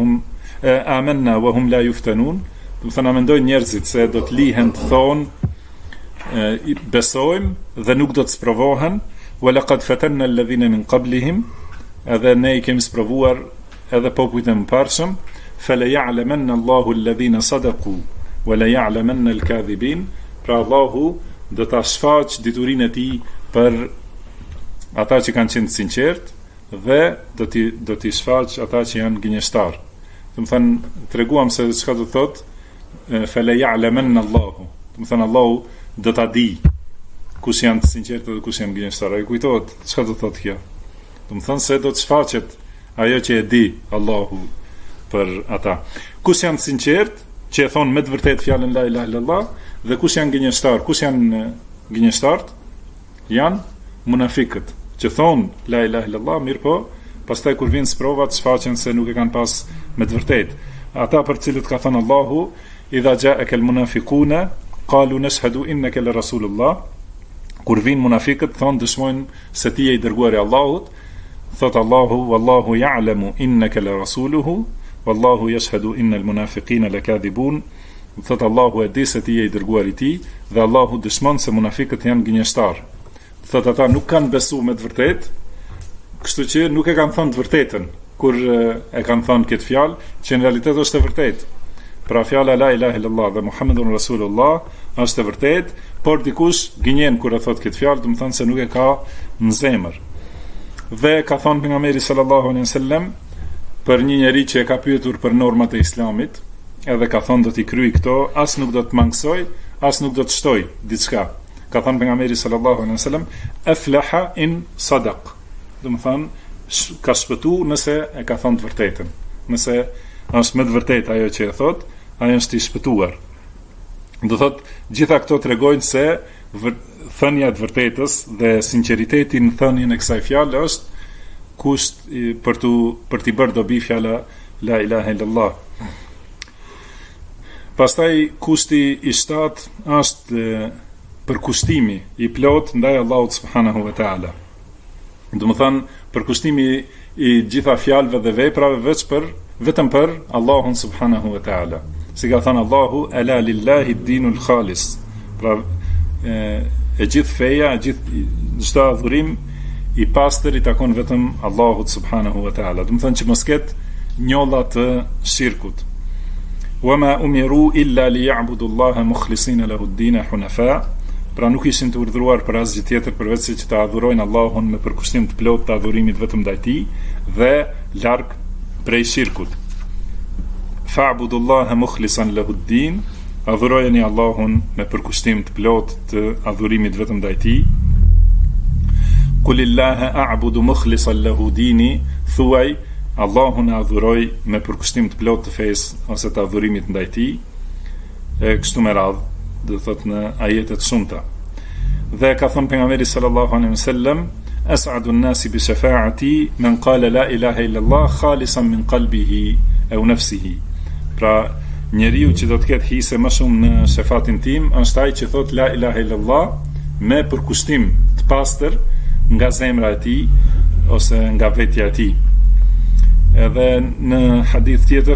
Speaker 2: hum la yuftanun. Do të thënë, mendojnë njerëzit se do të lihen të thonë besojmë dhe nuk do të sprovohen, wa laqad fatanna alladhina min qablihim, edhe ne i kemi sprovuar edhe popujt e mëparshëm, fala ya'lamanna Allahu alladhina sadaqu wa la ya'lamanna al-kadhibin. Pra Allahu do ta shfaq diturinë e tij për ata që kanë qenë sinqert dhe do t'i shfaq ata që janë gënjeshtar. Do të thënë, treguam se çka do thotë fala ya'lamanna Allahu. Do të thënë Allahu do ta di kush janë të sinqertë dhe kush janë gënjeshtar. Ai kujtohet çka do thotë kjo. Do të thënë se do të shfaqet ajo që e di Allahu për ata. Kush janë të sinqertë, që e thonë me të vërtet fjalën la ilaha illallah, dhe kush janë gënjeshtar? Kush janë gënjeshtarët? Janë munafikët, që thonë la ilaha illallah, mirë po, pastaj kur vinë sprovat, shfaqen se nuk e kanë pas me të vërtet. Ata për cilët ka thënë Allahu, idha ja'aka al-munafiquna qalu nashhadu innaka la rasulullah. Kur vinë munafikët, thonë dëshmojnë se ti je i dërguari i Allahut. Thot Allahu, wallahu ya'lamu innaka la rasuluhu, wallahu yashhadu innal munafiqina lakadibun. Thot Allahu e di se ti je i dërguari i tij dhe Allahu dëshmon se munafiqët janë gënjeshtar. Thot ata nuk kanë besuar me të vërtetë, kështu që nuk e kanë thënë të vërtetën kur e kanë thënë këtë fjalë, që në realitet është e vërtetë. Pra fjala la ilaha illallah dhe Muhammedun Rasulullah është e vërtet, por dikush gënjen kur e thot këtë fjalë, do të thonë se nuk e ka në zemër. Dhe ka thonë pejgamberi sallallahu alaihi wasallam për një njeri që e ka pyetur për normat e Islamit, edhe ka thonë do t'i kryej këto, as nuk do të mangësoj, as nuk do të shtoj diçka. Ka thonë pejgamberi sallallahu alaihi wasallam, aflaha in sadaq. Do të thonë ka shpëtu nëse e ka thonë të vërtetën. Nëse është me të vërtetë ajo që e thot, ajo është i shpëtuar. Do thot, gjitha këto tregojnë se thënia e vërtetës dhe sinqeriteti në thënien e kësaj fjale është kusht për t'i bërë dobi fjala la ilaha illallah. Pastaj kushti i 7 është përkushtimi i plot ndaj Allahut subhanahu wa taala. Do të thonë përkushtimi i gjitha fjalëve dhe veprave vetëm për Allahun subhanahu wa taala. Si ka thënë Allahu, ala lillahi dinul khalis. Pra e gjithë feja, çdo adhurim i pastër i takon vetëm Allahut subhanahu wa taala. Do të thonë që mos ketë njolla të shirkut. Wa ma umiru illa liya'budu Allaha mukhlisina lahu ad-din hunafa. Pra nuk ishin të urdhëruar për asgjë tjetër përveç se që të adhurojnë Allahun me përkushtim të plotë të adhurimit vetëm ndaj Tij dhe larg prej shirkut. Fa'budu Allaha mukhlisan lahu ad-din. Adhurojeni Allahun me përkushtim të plotë të adhurimit vetëm ndaj Tij. Qulillaha a'budu mukhlisan lahu dini. Thuaj Allahun e adhuroj me përkushtim të plotë të fesë ose të adhurimit ndaj Tij. Kështu me radhë, do thot në ajetet shumta. Dhe ka thënë pejgamberi sallallahu alaihi wasallam, as'adu an-nasi bi shafa'ati man qala la ilaha illa Allah khalisan min qalbihi aw nafsihi. Pra njeriu që do të ketë hise më shumë në shefatin tim është ai që thot la ilaha illa Allah me përkushtim të pastër nga zemra e tij ose nga vetja e tij. Edhe në hadith tjetër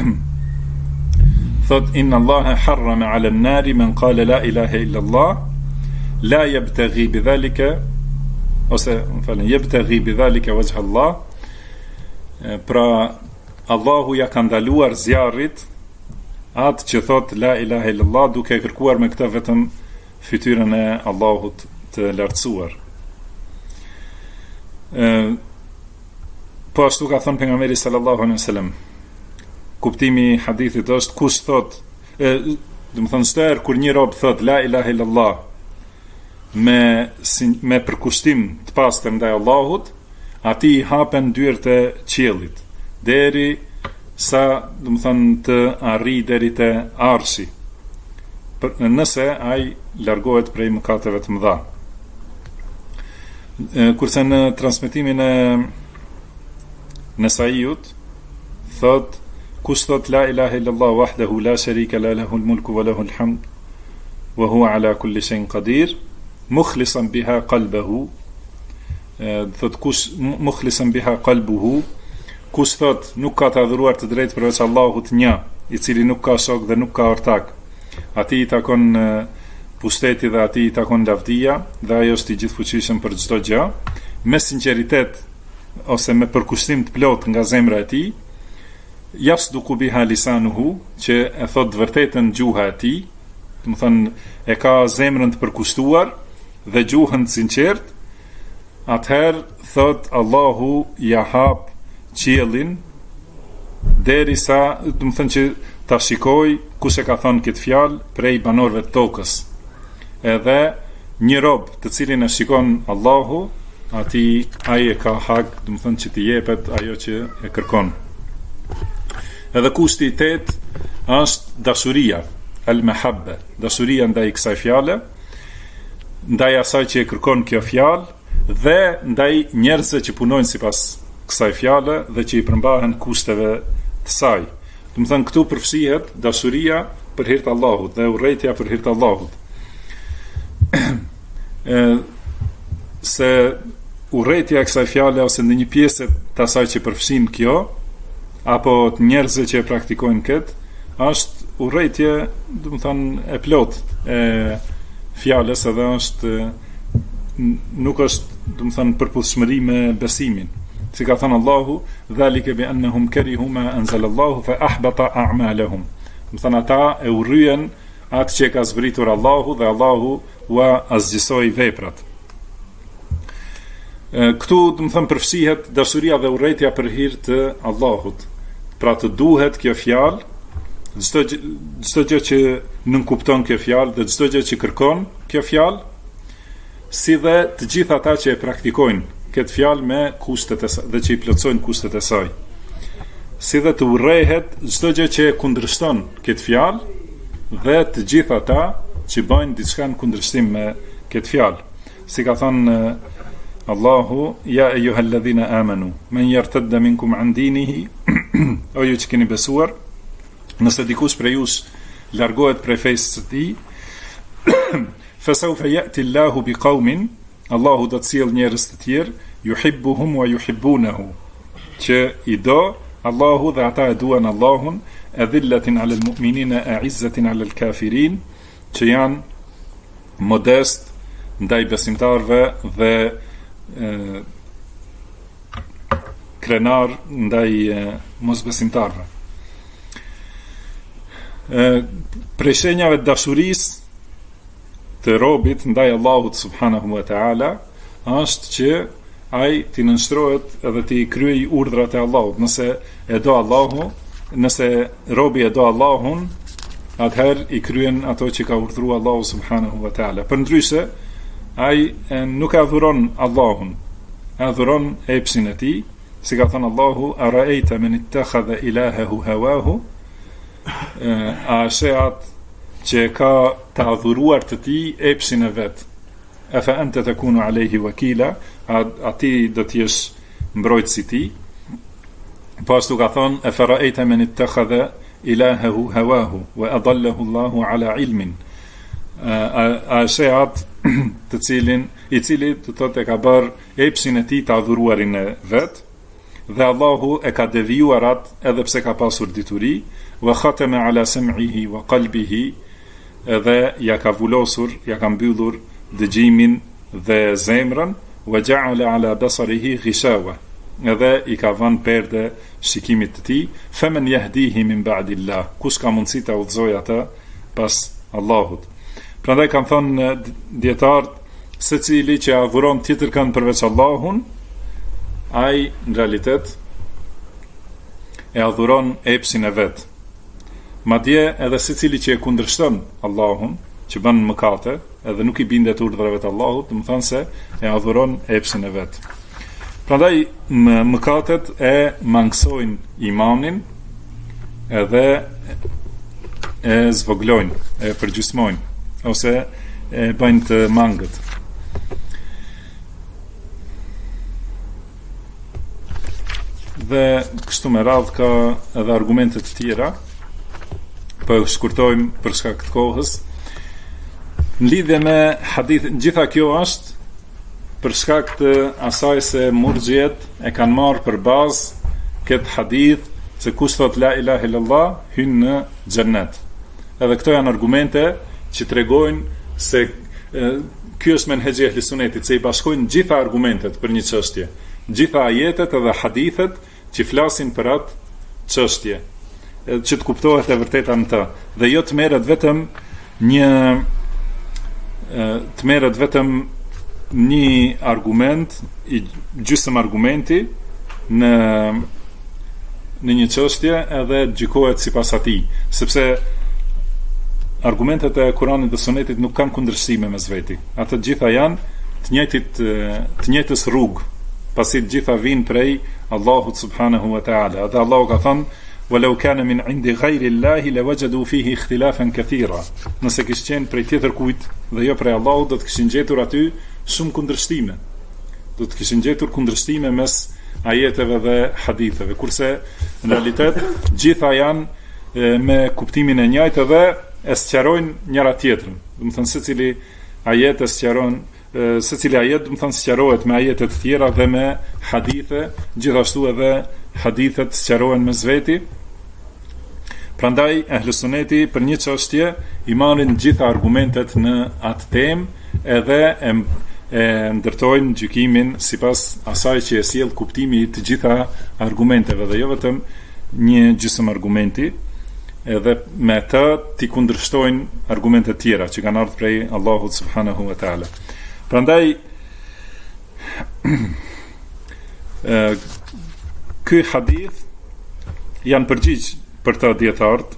Speaker 2: thot inna Allaha harrama 'ala an-nari man qala la ilaha illa Allah la yabtaghi bidhalika ose yabtaghi bidhalika wajha Allah. Pra Allahu ja ka ndaluar zjarrit atë që thot la ilaha illa Allah duke kërkuar me këtë vetëm fytyrën e Allahut të lartësuar. Po ashtu ka thënë pejgamberi sallallahu alaihi wasallam, kuptimi i hadithit është kush thot, do të thonë stër kur një rob thot la ilaha illallah me përkushtim të pastër ndaj Allahut, atij i hapen dyert e qiellit deri sa, do të thonë, të arrijë deri te arshi. Nëse ai largohet prej mëkateve të mëdha. Kurse në transmetimin e Nesaiut thot kush thot la ilaha illallah wahdahu la sharika lahu al-mulku wa lahu al-hamd wa huwa ala kulli shay'in qadir mukhlisan biha qalbuhu. Thot kush mukhlisan biha qalbuhu, kush thot nuk ka të adhuruar të drejtë përveç Allahut një, i cili nuk ka shok dhe nuk ka ortak, atij i takon pushteti dhe atij i takon lavdia dhe ai është i gjithfuqishëm për çdo gjë, me sinqeritet ose me përkushtim të plot nga zemra e tij, yasduqu biha lisanuhu, që e thot të vërtetën gjuha e tij, do të thonë e ka zemrën të përkushtuar dhe gjuhën të sinqert, atëherë thot Allahu ja hap qiellin derisa, do të thonë që ta shikoj kush e ka thënë këtë fjalë prej banorëve të tokës. Edhe një rob të cilin e shikon Allahu, ai e ka hak, do të thonë që t'i jepet ajo që e kërkon. Edhe kushti i 8 është dashuria, al-mahabba, dashuria ndaj kësaj fjale, ndaj asaj që e kërkon kjo fjalë dhe ndaj njerëzve që punojnë sipas kësaj fjale dhe që i përmbahen kushteve të saj. Do të thonë këtu përfshihet dashuria për hir të Allahut dhe urrejtja për hir të Allahut. Se urrejtja e kësaj fjale ose në një pjesë të asaj që përfshin kjo, apo të njerëzve që e praktikojnë këtë, është urrejtje, do të thonë, e plot e fjalës, edhe është nuk është, do të thonë, përputhshmëri me besimin. Si ka thënë Allahu, dhalike bi annahum karihu ma anzala Allahu fa ahbata a'malahum. Më thënë ata e urryen atë që ka zbritur Allahu dhe Allahu ua azgjësoi veprat. Këtu do të them përfshihet dashuria dhe urrejtja për hir të Allahut. Pra të duhet kjo fjalë, çdo gjë që nënkupton kjo fjalë dhe çdo gjë që kërkon kjo fjalë, si dhe të gjithë ata që e praktikojnë këtë fjalë me kushtet e saj dhe që i plotësojnë kushtet e saj. Si dhe të urrehet çdo gjë që kundërshton këtë fjalë dhe të gjithë ata që bëjnë diçka në kundërshtim me këtë fjalë. Si ka thënë Allahu, ja ejuhalladhina amanu, men yartadda minkum an dinihi, o ju që keni besuar, nëse dikush prej jush largohet prej fesë së tij, fasawfa ya'ti Allahu biqaumin, Allahu do të sjellë njerëz të tjerë, yuhibbuhum wa yuhibbunahu, që i do Allahu dhe ata e duan Allahun, adhillatin 'alal mu'minina a'izzatin 'alal kafirin, që janë modest ndaj besimtarëve dhe krenar ndaj mosbesimtarëve. Prej shenjave të dashurisë të robit ndaj Allahut subhanahu wa ta'ala është që ai t'i nënshtrohet edhe t'i kryej urdhrat e Allahut. Nëse e do Allahu, nëse robi e do Allahun, atëherë i kryen ato që ka urdhëruar Allahu subhanahu wa ta'ala. Përndryshe, ai nuk e adhuron Allahun, e adhuron epsin e tij, si ka thënë Allahu, ara'ayta man ittakhadha ilahahu hawahu, a sheat që ka të adhuruar të tij epsin e vet. Afa anta takunu alayhi wakila, ati do të jesh mbrojtësi i tij. Pastu ka thënë, afara'ayta man ittakhadha ilahahu hawahu wa adallahu Allahu ala ilmin. A sheat i cili të thotë e ka bërë epsin e tij të adhuruarin e vet, dhe Allahu e ka devijuar atë edhe pse ka pasur dituri, wa khatama ala sam'ihi wa qalbihi, edhe ja ka vullosur, ja ka mbyllur dëgjimin dhe zemrën, wa ja'ala ala basarihi ghishawa, edhe i ka vënë perde shikimit të tij, faman yahdihi min ba'dillah, kush ka mundësi ta udhëzojë atë pas Allahut. Prandaj kanë thënë dietarët, secili që adhuron tjetër kënd përveç Allahun, ai në realitet e adhuron epsin e vet. Madje edhe secili që e kundërshton Allahun, që bën mëkate, edhe nuk i bindet urdhrave të Allahut, do të thonë se e adhuron epsin e vet. Prandaj mëkatet e mangësojnë imanin edhe e zvoglojnë, e përgjysmojnë, ose e bëjnë të mangët. Dhe kështu me radhë ka edhe argumentet të tjera, po shkurtojmë për shkak të kohës. Në lidhje me hadith, gjitha kjo është për shkak të asaj se murxhiet e kanë marrë për bazë këtë hadith se kush thot la ilaha illallah hyn në xhennet. Edhe këto janë argumente që tregojnë se ky është menhexhi i sunetit, se i bashkojnë gjitha argumentet për një çështje, gjitha ajetet edhe hadithet që flasin për atë çështje, që të kuptohet e vërteta në të, dhe jo të merret vetëm një argument, i gjysmë argumenti në një çështje edhe gjykohet sipas atij, sepse argumentet e Kuranit dhe Sunetit nuk kanë kundërshime mes veti. Ato gjitha janë të njëjtës rrugë, pasi të gjitha vijnë prej Allahut subhanahu wa ta'ala. Dhe Allahu ka thënë: "Walau kana min 'indi ghayri Allahi lawajadu fihi ikhtilafan katira." Nëse kishte qenë prej tjetër kujt dhe jo prej Allahut, do të kishin gjetur aty shumë kundërshtime. Do të kishin gjetur kundërshtime mes ajeteve dhe haditheve, kurse në realitet gjitha janë me kuptimin e njëjtë dhe e sqarojnë njëra tjetrën. Do të thënë secili ajet e sqaron, secili ajet do të thënë sqarohet me ajete të tjera dhe me hadithe, gjithashtu edhe hadithet sqarohen mes veti. Prandaj ehli suneti për një çështje i marrin gjitha argumentet në atë temë edhe e ndërtojnë gjykimin sipas asaj që e sjell kuptimi i të gjitha argumenteve dhe jo vetëm një gjysmë argumenti. edhe me të t'i kundërshtojnë argumentet tjera që kanë ardhur prej Allahut subhanahu wa taala. Prandaj ky hadith janë përgjigj për të dietarët.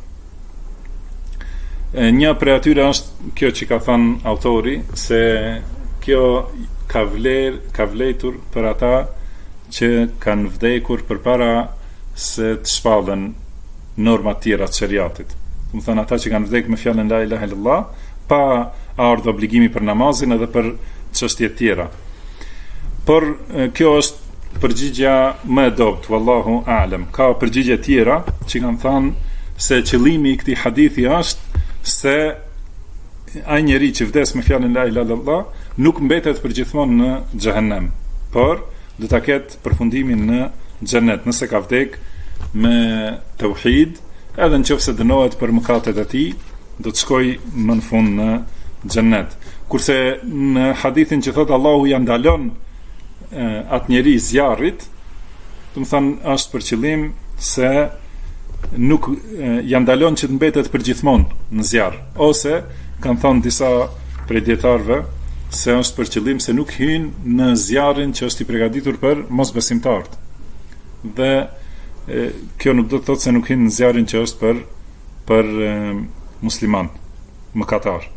Speaker 2: Një prej atyre është kjo që ka thënë autori, se kjo ka vlerëtur për ata që kanë vdekur përpara se të shpallen normat tjera të shariatit. Do të thënë ata që kanë vdekur me fjalën la ilaha illallah, pa ardhur obligimi për namazin edhe për çështje tjera. Por kjo është përgjigja më e dobët, wallahu a'lam. Ka përgjigje tjera që kanë thënë se qëllimi i këtij hadithi është se ai njeri që vdes me fjalën la ilaha illallah nuk mbetet përgjithmonë në xhehenem, por do ta ketë përfundimin në xhenet nëse ka vdek me tauhid, edhe nëse dënohet për mëkatet e tij, do të shkojë më në fund në xhenet. Kurse në hadithin që thot Allahu ja ndalon atë njeri zjarrit, do të thënë është për qëllim se nuk ja ndalon që të mbetet përgjithmonë në zjarr, ose kanë thënë disa prej dietarëve se është për qëllim se nuk hyn në zjarrin që është i përgatitur për mosbesimtarët. Dhe kjo nuk do të thotë se nuk hyn në zjarrin që është për musliman, mëkatar.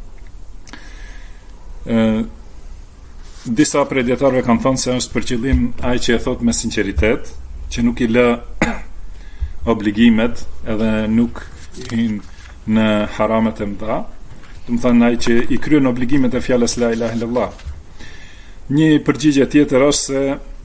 Speaker 2: Disa prej dietarëve kanë thënë se është për qëllim ai që e thot me sinqeritet, që nuk i lë obligimet edhe nuk hyn në haramet e mëdha, do të thënë ai që i kryen obligimet e fjalës la ilaha illallah. Një përgjigje tjetër është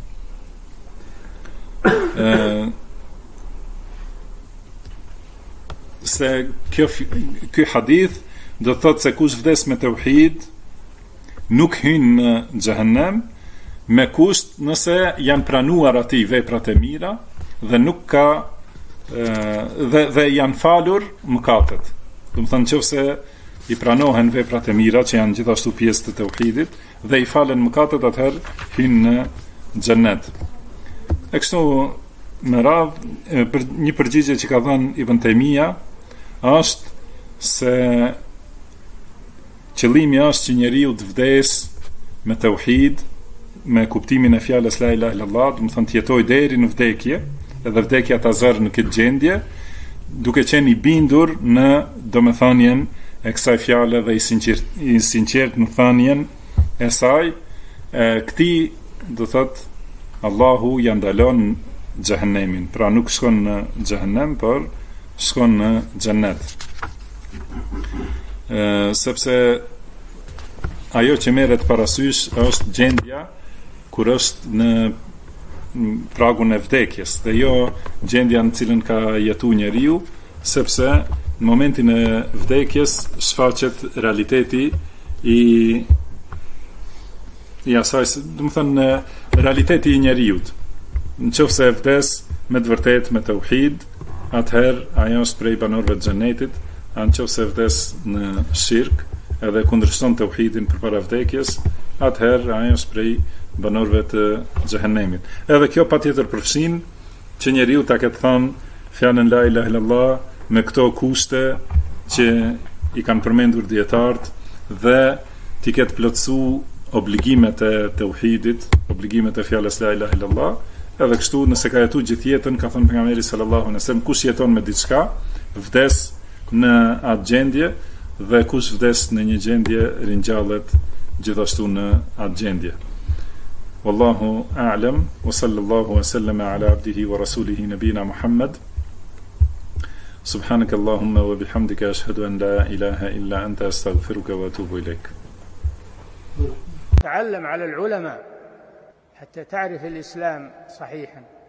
Speaker 2: se ky hadith do të thotë se kush vdes me tauhid nuk hyn në xhehenem, me kusht nëse janë pranuar atij veprat e mira dhe nuk ka dhe janë falur mëkatet. Do të thënë nëse i pranohen veprat e mira që janë gjithashtu pjesë të tauhidit dhe i falen mëkatet, atëherë hyn në xhenet. E kështu me radhë, për një përgjigje që ka dhënë Ibn Taymija është se qëllimi është që njeriu të vdes me tauhid, me kuptimin e fjalës la ilaha illallah, do të thënë të jetojë deri në vdekje, edhe vdekja ta zërë në këtë gjendje, duke qenë i bindur në domethënien e kësaj fjale dhe i sinqert në thënien e saj. Këtij do thot Allahu ja ndalon xhehenemin, pra nuk shkon në xhehenem, por shkon në xhenet. Sepse ajo që merret parasysh është gjendja kur është në pragun e vdekjes, dhe jo gjendja në cilën ka jetu njeriu, sepse në momentin e vdekjes shfaqet realiteti i asaj, do të thënë realiteti i njeriut. Nëse vdes me të vërtetë me tauhid, atëherë ajo është prej banorëve të xhenetit, nëse vdes në shirk edhe kundërshton tauhidin përpara vdekjes, atëherë ajo është prej banorëve të xhehenemit. Edhe kjo patjetër përfshin që njeriu ta ketë thënë fjalën la ilaha illallah me këto kushte që i kanë përmendur dietarët dhe t'i ketë plotësu obligimet e tauhidit, obligimet e fjalës la ilaha illallah. Edhe kështu nëse ka jetuar gjithë jetën, ka thënë pejgamberi sallallahu alaihi wasallam, kush jeton me diçka, vdes në atë gjendje, dhe kush vdes në një gjendje, ringjallet gjithashtu në atë gjendje. Wallahu a'lam, wa sallallahu wa sallama ala abdihi wa rasulihi nabina Muhammad. Subhanaka Allahumma wa bihamdika ashhadu an la ilaha illa anta astaghfiruka wa atubu ilayk.
Speaker 1: تعلم على العلماء حتى تعرف الإسلام صحيحا.